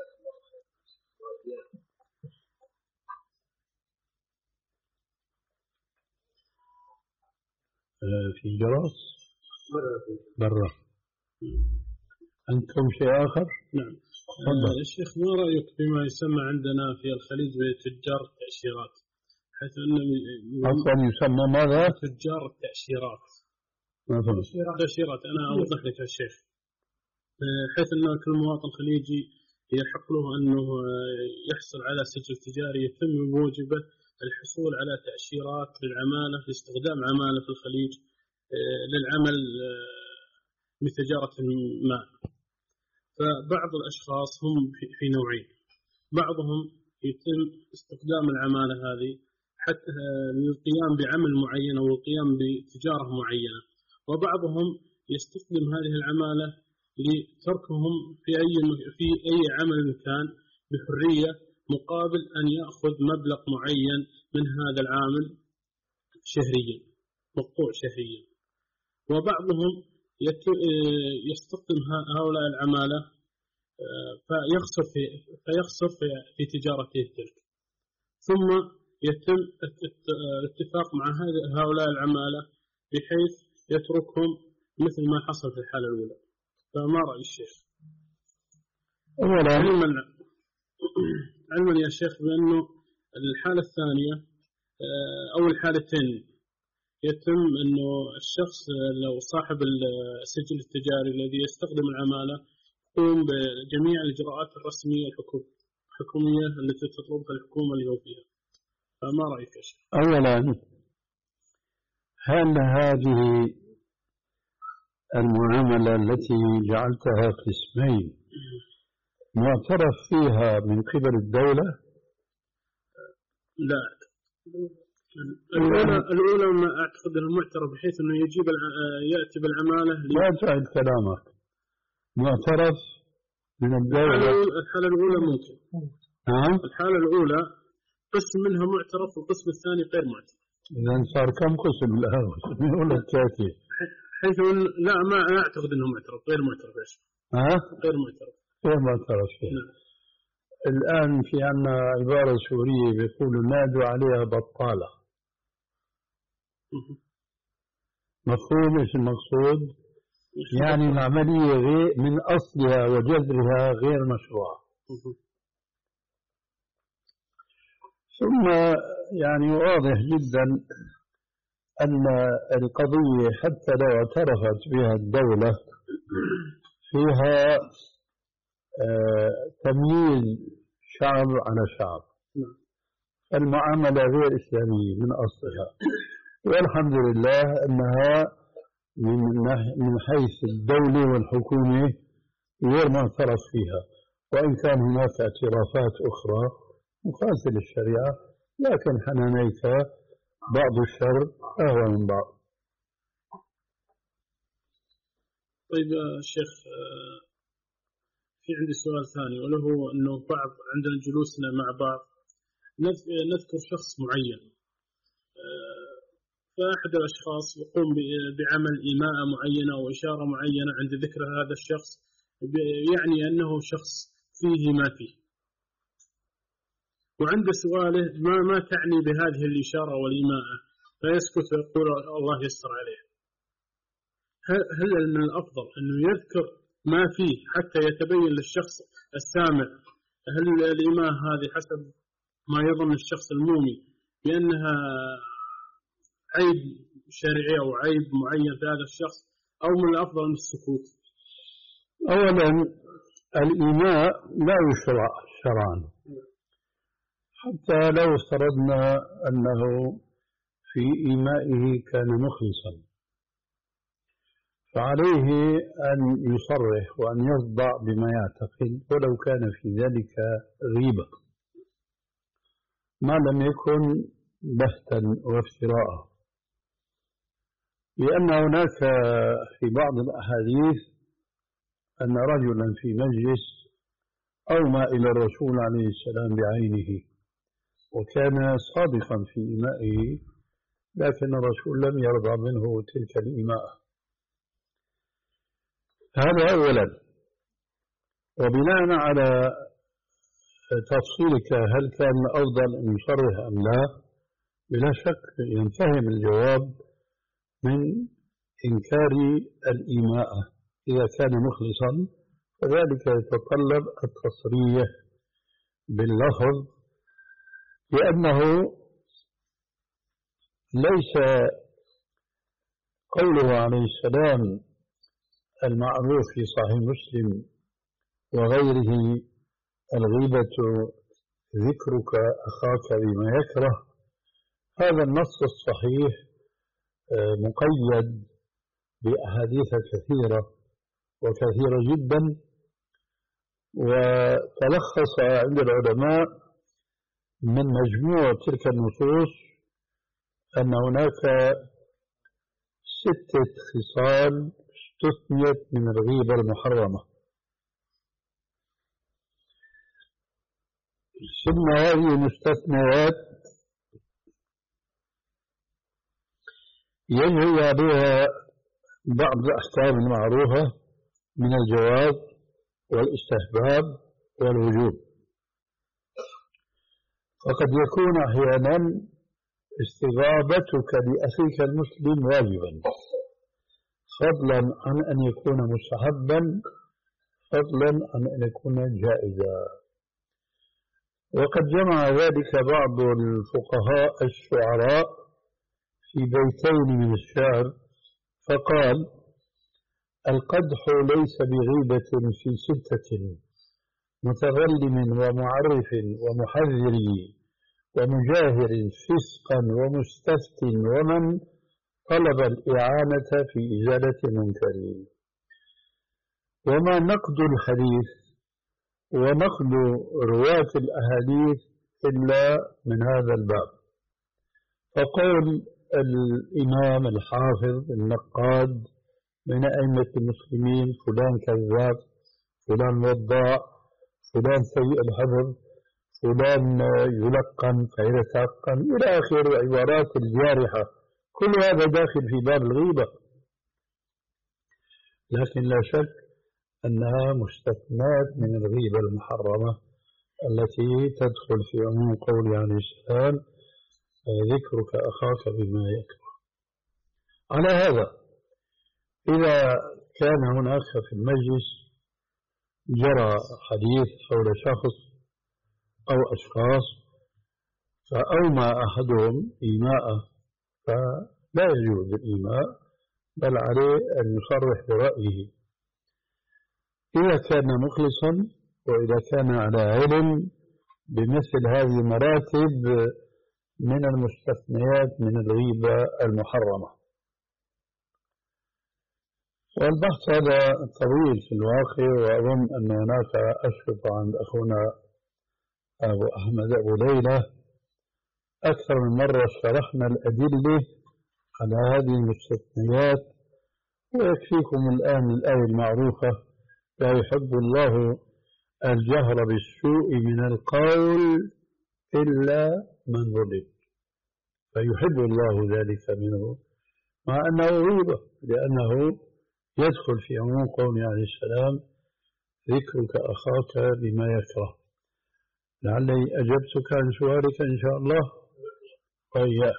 [SPEAKER 1] في جراس برا. عندكم شيء آخر؟
[SPEAKER 3] نعم. الشيخ ما رأيك بما يسمى عندنا في الخليج بتجار التأشيرات، حيث أن
[SPEAKER 1] أصلا يسمى ماذا؟
[SPEAKER 3] تجار التأشيرات.
[SPEAKER 1] مثلا
[SPEAKER 3] تأشيرات. أنا أوضح لك يا شيخ، حيث أن كل مواطن خليجي يحق له أنه يحصل على سجل تجاري يتم بموجبه الحصول على تأشيرات للعمالة لاستخدام عمالة في الخليج للعمل بتجارة المال. فبعض الأشخاص هم في نوعين، بعضهم
[SPEAKER 5] يتم استخدام العمالة هذه حتى للقيام بعمل معين أو القيام بتجارة معينة، وبعضهم يستخدم هذه العمالة لتركهم في أي في أي عمل كان بحرية مقابل أن يأخذ مبلغ معين من هذا العامل شهريا مقطوع شهريا. وبعضهم يستخدم هؤلاء العمالة فيخسر في فيخسر في تجارته تلك، ثم يتم الاتفاق مع هؤلاء العمالة بحيث يتركهم مثل ما حصل في الحالة الأولى. فما رأي الشيخ؟ علما علما يا شيخ بأنه الحالة الثانية أو الحالتين يتم أنه الشخص لو صاحب السجل التجاري الذي يستخدم العمالة يقوم بجميع الإجراءات الرسمية الحكومية التي تطلبها الحكومة اللي هو فيها. فما رأيك يا شيخ؟
[SPEAKER 1] أولا، هل هذه المعاملة التي جعلتها قسمين معترف فيها من قبل الدولة؟
[SPEAKER 5] لا، الأولى الأولى ما أعتقد أنه معترف بحيث أنه يجيب يأتي بالعمالة.
[SPEAKER 1] لا تعد كلامك، معترف من الدولة.
[SPEAKER 5] الحالة الأولى ممكن.
[SPEAKER 1] ها؟
[SPEAKER 5] الحالة الأولى قسم منها معترف والقسم الثاني غير معترف.
[SPEAKER 1] إذا صار كم قسم الآن؟ الأولى الثلاثة.
[SPEAKER 5] حيث لا ما أعتقد أنه معترف، غير معترف إيش؟
[SPEAKER 1] ها؟
[SPEAKER 5] غير معترف.
[SPEAKER 1] غير معترف فيه. نعم. الآن في عنا عبارة سورية بيقولوا نادوا عليها بطالة. مفهوم ايش المقصود؟ يعني العملية غير من أصلها وجذرها غير مشروعة. ثم يعني واضح جدا أن القضية حتى لو اعترفت بها الدولة فيها آه تمييز شعب على شعب، المعاملة غير إسلامية من أصلها، والحمد لله أنها من من حيث الدولة والحكومة غير معترف فيها، وإن كان هناك اعترافات أخرى مخالفة للشريعة، لكن حنانيك بعض الشر أهوى من بعض.
[SPEAKER 5] طيب الشيخ، في عندي سؤال ثاني، وله أنه بعض عندنا جلوسنا مع بعض نذكر شخص معين، فأحد الأشخاص يقوم بعمل إيماءة معينة أو إشارة معينة عند ذكر هذا الشخص، يعني أنه شخص فيه ما فيه، وعند سؤاله ما ما تعني بهذه الإشارة والإيماءة، فيسكت ويقول الله يستر عليه. هل من الأفضل أنه يذكر ما فيه حتى يتبين للشخص السامع هل الإيماء هذه حسب ما يظن الشخص المؤمن بأنها عيب شرعي أو عيب معين في هذا الشخص، أو من الأفضل من السكوت؟
[SPEAKER 1] أولا الإيماء لا يشرع شرعا، حتى لو افترضنا أنه في إيمائه كان مخلصا، فعليه أن يصرح وأن يصدع بما يعتقد ولو كان في ذلك غيبة، ما لم يكن بهتا وافتراء. لأن هناك في بعض الأحاديث أن رجلا في مجلس أومى إلى الرسول عليه السلام بعينه، وكان صادقا في إيمائه، لكن الرسول لم يرضى منه تلك الإيماء. هذا أولا. وبناء على تفصيلك هل كان الأفضل أن يصرح أم لا، بلا شك ينفهم الجواب من إنكار الإيماء إذا كان مخلصا، فذلك يتطلب التصريح باللفظ، لأنه ليس قوله عليه السلام المعروف في صحيح مسلم وغيره الغيبة ذكرك أخاك بما يكره، هذا النص الصحيح مقيد بأحاديث كثيرة وكثيرة جدا، وتلخص عند العلماء من مجموع تلك النصوص أن هناك ستة خصال استثنيت من الغيبة المحرمة. ثم هذه المستثنيات يجري عليها بعض الأحكام المعروفة من الجواز والاستحباب والوجوب، فقد يكون أحيانا استغابتك لأخيك المسلم واجبا، فضلا عن أن يكون مستحبا، فضلا عن أن يكون جائزا. وقد جمع ذلك بعض الفقهاء الشعراء في بيتين من الشعر فقال: القدح ليس بغيبة في ستة، متظلم ومعرف ومحذر ومجاهر فسقا ومستفت ومن طلب الإعانة في إزالة منكر. وما نقد الحديث ونقد رواة الأحاديث إلا من هذا الباب. فقول الإمام الحافظ النقاد من أئمة المسلمين فلان كذاب، فلان وضاع، فلان سيء الحفظ، فلان يلقن فيتلقن إلى آخر العبارات الجارحة، كل هذا داخل في باب الغيبة، لكن لا شك أنها مستثنات من الغيبة المحرمة التي تدخل في عموم قوله عليه السلام: ذكرك أخاك بما يكره. على هذا إذا كان هناك في المجلس جرى حديث حول شخص أو أشخاص فأومى أحدهم إيماءه، فلا يجوز الإيماء، بل عليه أن يصرح برأيه إذا كان مخلصا وإذا كان على علم بمثل هذه المراتب من المستثنيات من الغيبة المحرمة. والبحث هذا طويل في الواقع، وأظن أن هناك أشرطة عند أخونا أبو أحمد أبو ليلى أكثر من مرة شرحنا الأدلة على هذه المستثنيات، ويكفيكم الآن الآية المعروفة: لا يحب الله الجهر بالسوء من القول إلا من ظلم، فيحب الله ذلك منه، مع أنه غيبة، لأنه يدخل في عموم قوله عليه السلام: ذكرك أخاك بما يكره. لعلي أجبتك عن سؤالك إن شاء الله وإياك.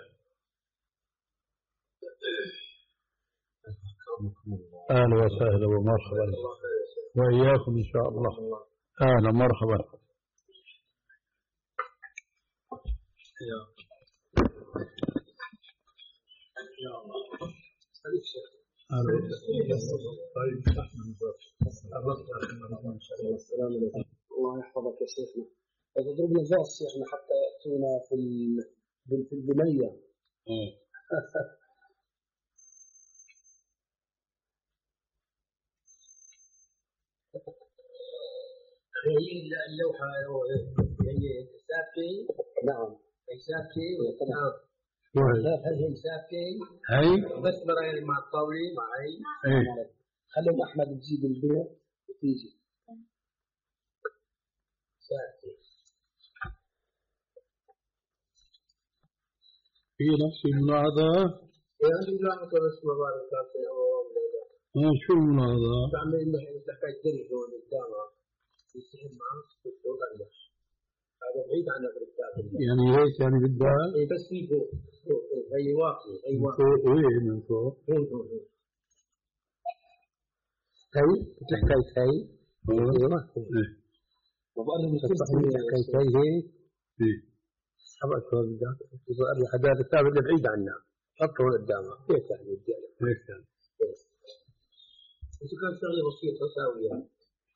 [SPEAKER 1] أهلا وسهلا ومرحبا وإياكم إن شاء الله. أهلا مرحبا.
[SPEAKER 4] الله يحفظك يا شيخنا. تضرب لنا جاء شيخنا حتى يأتونا في في البنية.
[SPEAKER 6] هي اللوحة هي ساكي. نعم هي ساكي وتنام. هل هي ساكي؟
[SPEAKER 1] هي
[SPEAKER 6] بس مرة مع الطاولي مع هي.
[SPEAKER 1] إيه.
[SPEAKER 4] خلي أحمد تجيب البيع وتيجي.
[SPEAKER 6] ساكي.
[SPEAKER 1] في نفس الملاحظة.
[SPEAKER 6] يعني لا أقدر اسمه بارك الله.
[SPEAKER 1] شو الملاحظة؟
[SPEAKER 6] بعمل إنه تحتاج درج هون قدامها. يسحب معه تقول الله. هذا بعيد عن الركاب.
[SPEAKER 1] يعني هيك يعني بدها.
[SPEAKER 6] بس في فوق. هي واقي. هي واقي.
[SPEAKER 1] فوق وين من فوق؟
[SPEAKER 6] هون هون هون.
[SPEAKER 4] هي تحكي هي.
[SPEAKER 1] أيوة.
[SPEAKER 4] وبقول لهم تحكي هي هي.
[SPEAKER 1] إيه.
[SPEAKER 4] أبغى أقول لك تقول هذا الكتاب اللي بعيد عنا. حطه قدامه. هيك يعني بدي أنا.
[SPEAKER 1] هيك يعني.
[SPEAKER 6] إذا كان شغلة بسيطة ساوية.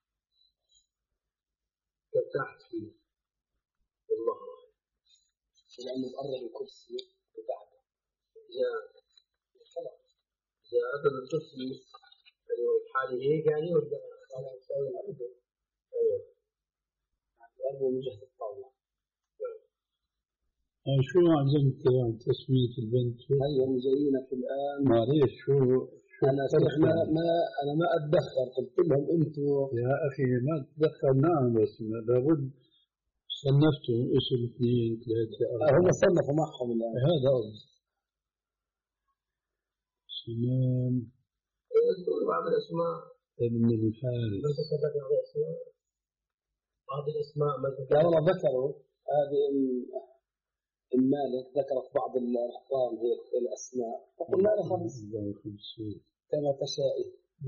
[SPEAKER 6] ارتحت فيه والله
[SPEAKER 4] لأنه مقرب الكرسي بتاعته
[SPEAKER 6] جاء خلاص جاء أخذ الكرسي يعني حالي هيك يعني ولا أنا أسوي الأرض. أيوه
[SPEAKER 4] الأرض من جهة الطاولة.
[SPEAKER 1] شو عزمت عن تسمية البنت؟
[SPEAKER 4] هيا هم جايينك الآن.
[SPEAKER 1] معليش شو شو
[SPEAKER 4] أنا شيخ ما, ما أنا ما أتدخل، قلت لهم أنتم
[SPEAKER 1] يا أخي ما تتدخل. نعم بس لابد صنفتوا اسم اثنين ثلاثة أربعة.
[SPEAKER 4] هم صنفوا معهم الآن.
[SPEAKER 1] هذا قصدي. سنان
[SPEAKER 6] بعض الأسماء
[SPEAKER 1] ابن الحارث.
[SPEAKER 6] ما ذكرت بعض الأسماء بعض الأسماء ما
[SPEAKER 4] لا والله ذكروا هذه المالك ذكرت بعض الأرقام هيك الأسماء فقلنا له خمس كما تشائي.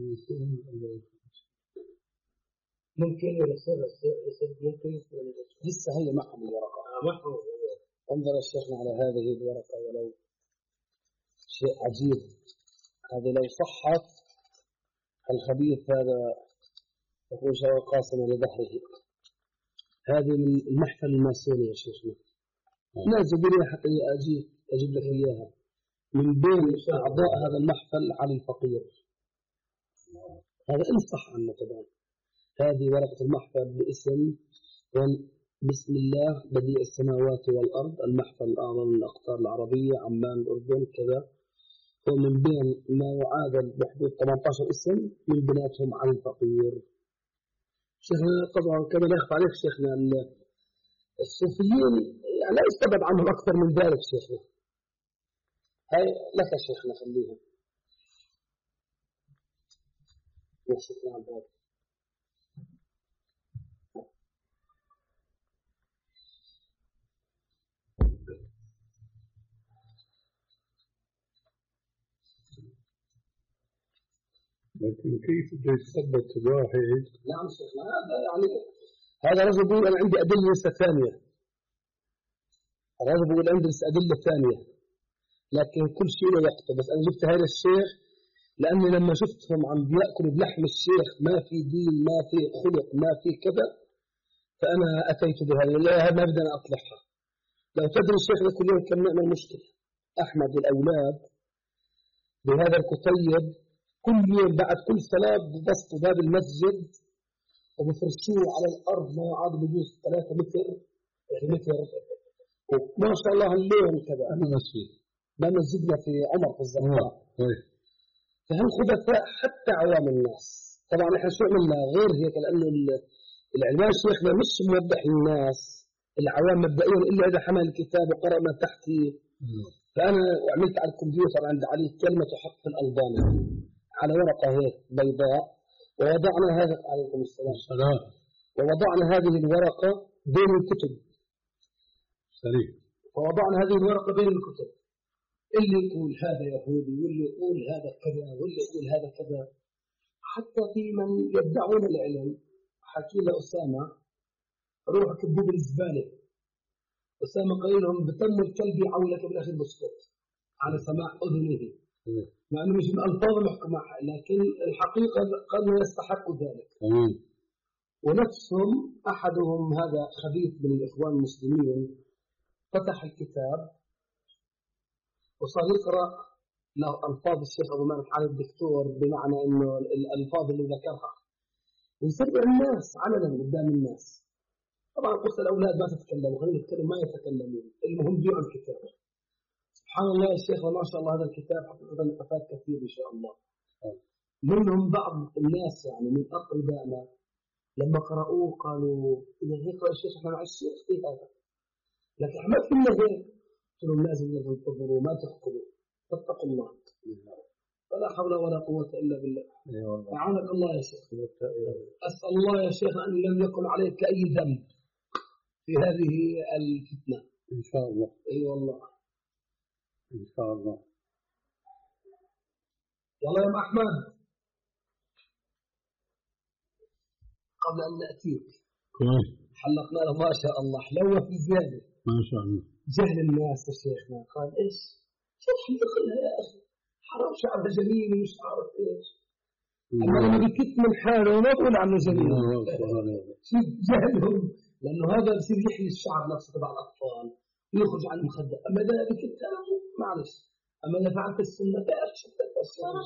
[SPEAKER 6] ممكن يصير يصير ممكن
[SPEAKER 4] لسه هي معهم الورقة.
[SPEAKER 6] معهم.
[SPEAKER 4] انظر الشيخنا على هذه الورقة ولو شيء عجيب. هذه لو صحت الخبيث هذا يقول شوى قاسم لظهره. هذه من المحفل الماسوني يا شيخنا. ناس يقولون حتى أجيب أجيب لك إياها. من بين أعضاء هذا المحفل علي الفقير. هذا إن صح عنه طبعا. هذه ورقة المحفل باسم بسم الله بديع السماوات والأرض المحفل الأعظم من الأقطار العربية عمان الأردن كذا. ومن بين ما يعادل بحدود ثمانية عشر اسم من بيناتهم علي الفقير. شيخنا طبعا كما لا يخفى عليك شيخنا الصوفيين يعني لا يستبعد عنهم أكثر من ذلك شيخنا. هاي لك شيخنا خليها. يا شيخنا عباد.
[SPEAKER 1] لكن كيف بده يثبت الواحد؟
[SPEAKER 4] نعم شيخنا هذا يعني هذا رجل بيقول أنا عندي أدلة لسه ثانية. الرجل بيقول عندي لسه أدلة ثانية. لكن كل شيء له وقته. بس أنا جبت هذا الشيخ لأني لما شفتهم عم بيأكلوا بلحم الشيخ ما في دين ما في خلق ما في كذا فأنا أتيت بهذا. لا ما بدنا أطلعها. لو تدري الشيخ ده كل يوم كم نعمل مشكلة. أحمد والأولاد بهذا الكتيب كل يوم بعد كل صلاة ببسطوا باب المسجد وبفرشوه على الأرض ما يعاد بجوز ثلاثة متر متر وما شاء الله اللون كذا.
[SPEAKER 1] أنا مسجد
[SPEAKER 4] ما مسجدنا في عمر في الزهراء. فهم خبثاء حتى عوام الناس. طبعا احنا شو عملنا غير هيك لأنه العلماء شيخنا مش موضح للناس العوام مبدئيا إلا إذا حمل الكتاب وقرأ ما تحته. فأنا عملت على الكمبيوتر عند علي كلمة حق في الألباني على ورقة هيك بيضاء ووضعنا هذا عليكم السلام
[SPEAKER 1] السلام
[SPEAKER 4] ووضعنا هذه الورقة بين الكتب.
[SPEAKER 1] سليم.
[SPEAKER 4] ووضعنا هذه الورقة بين الكتب. اللي يقول هذا يهودي واللي يقول هذا كذا واللي يقول هذا كذا. حتى في من يدعون العلم حكي له أسامة روح كبوب الزبالة. أسامة قال لهم بتم الكلب يعولك بالأخير بسكت على سماع أذنه. مع أنه مش من ألفاظ محكم معها لكن الحقيقة قد يستحق ذلك.
[SPEAKER 1] أمين.
[SPEAKER 4] ونفسهم أحدهم هذا خبيث من الإخوان المسلمين فتح الكتاب وصار يقرأ له ألفاظ الشيخ أبو مالك علي الدكتور بمعنى أنه الألفاظ اللي ذكرها يسمع الناس علنا قدام الناس. طبعا قلت الأولاد ما تتكلموا خلينا نتكلم ما يتكلمون المهم بيعوا الكتاب. سبحان الله يا شيخ وما شاء الله هذا الكتاب حقيقة أفاد كثير إن شاء الله. منهم بعض الناس يعني من أقربائنا لما قرأوه قالوا إذا هيك يا شيخ إحنا مع الشيخ في هذا لكن إحنا ما كنا هيك. قلت لهم لازم تنتظروا ما تحكموا فاتقوا الله. فلا حول ولا قوة إلا بالله. أعانك الله يا شيخ. أسأل الله يا شيخ أن لم يكن عليك أي ذنب في هذه الفتنة.
[SPEAKER 1] إن شاء الله.
[SPEAKER 4] أي أيوة والله.
[SPEAKER 1] إن شاء الله.
[SPEAKER 4] يلا يا أحمد قبل أن نأتيك
[SPEAKER 1] كويس
[SPEAKER 4] حلقنا له ما شاء الله حلوة في زيادة
[SPEAKER 1] ما شاء الله.
[SPEAKER 4] جهل الناس يا شيخنا قال إيش شو حلقنا يا أخي حرام شعرها جميل ومش عارف إيش. أما لما بكت من حاله وما تقول عنه جميل شو جهلهم لأنه هذا بصير يحيي الشعر نفسه تبع الأطفال ويخرج عن المخدر. أما إذا بكت أنا معلش أما إذا فعلت السنة فأخشى السلام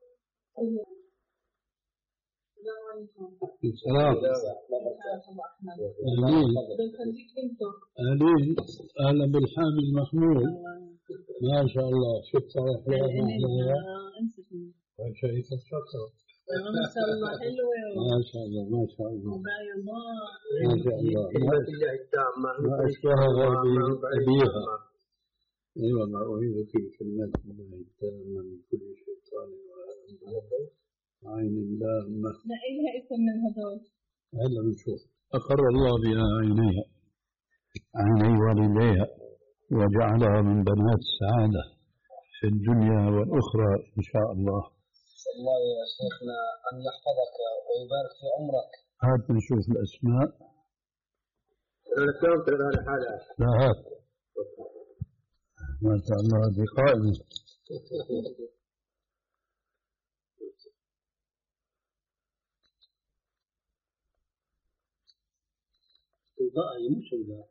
[SPEAKER 1] السلام. أهلين أهلين أهلا بالحامي المحمول ما شاء الله شفت صالح شايف الشطر
[SPEAKER 7] ما شاء الله حلوة
[SPEAKER 1] ما شاء الله ما شاء الله
[SPEAKER 7] ما
[SPEAKER 1] شاء الله ما أشبه أبيها اي والله أعيذ في كلمات الله التامة من كل شيطان عين لامة.
[SPEAKER 7] لا إلها اسم من هذول.
[SPEAKER 1] هلا بنشوف. أقر الله بها عينيها عيني والديها وجعلها من بنات السعادة في الدنيا والأخرى إن شاء الله.
[SPEAKER 4] نسأل الله يا شيخنا أن يحفظك ويبارك في عمرك.
[SPEAKER 1] هات نشوف الأسماء. لا هات. ما شاء الله هذه قائمة.
[SPEAKER 4] ضائع مش ولا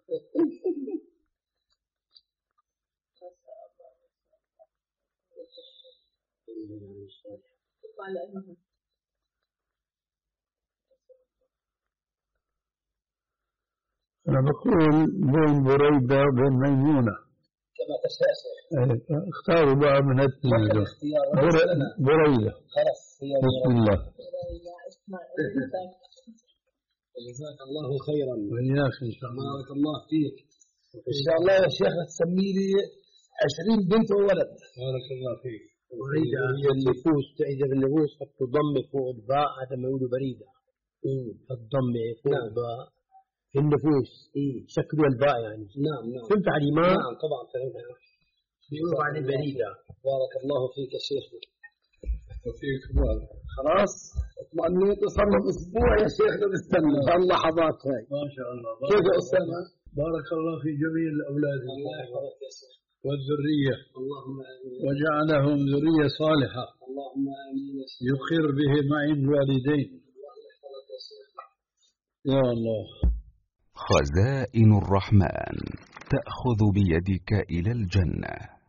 [SPEAKER 1] أنا بقول بين بريدة وبين ميمونة
[SPEAKER 4] كما تشاء.
[SPEAKER 1] اختاروا بقى من الاثنين دول. بريدة
[SPEAKER 4] خلاص.
[SPEAKER 1] بسم الله.
[SPEAKER 4] جزاك الله خيرا.
[SPEAKER 1] وإياك إن شاء الله.
[SPEAKER 4] بارك الله فيك. إن شاء الله يا شيخ تسمي لي عشرين بنت وولد.
[SPEAKER 1] بارك الله فيك.
[SPEAKER 6] بريدة هي النفوس، إذا بالنفوس حط ضم فوق الباء هذا ما يقولوا بريدة. الضم فوق الباء في النفوس شكله الباء يعني.
[SPEAKER 4] نعم نعم.
[SPEAKER 6] فهمت علي ما؟
[SPEAKER 4] نعم طبعا فهمت.
[SPEAKER 6] يقولوا بعد بريدة.
[SPEAKER 4] بارك الله فيك يا شيخ.
[SPEAKER 1] وفيك بارك.
[SPEAKER 4] خلاص اطمئنيت صار لهم اسبوع يا شيخنا نستنى هاللحظات هاي.
[SPEAKER 1] ما شاء الله.
[SPEAKER 4] كيف يا استاذ؟
[SPEAKER 1] بارك الله في جميع الاولاد.
[SPEAKER 4] الله يحفظك يا شيخ.
[SPEAKER 1] والذريه.
[SPEAKER 4] اللهم امين.
[SPEAKER 1] وجعلهم ذريه صالحه.
[SPEAKER 4] اللهم امين يا شيخ.
[SPEAKER 1] يقر بهم عين الوالدين.
[SPEAKER 4] الله يحفظك يا شيخ.
[SPEAKER 1] يا الله.
[SPEAKER 8] خزائن الرحمن تأخذ بيدك إلى الجنة.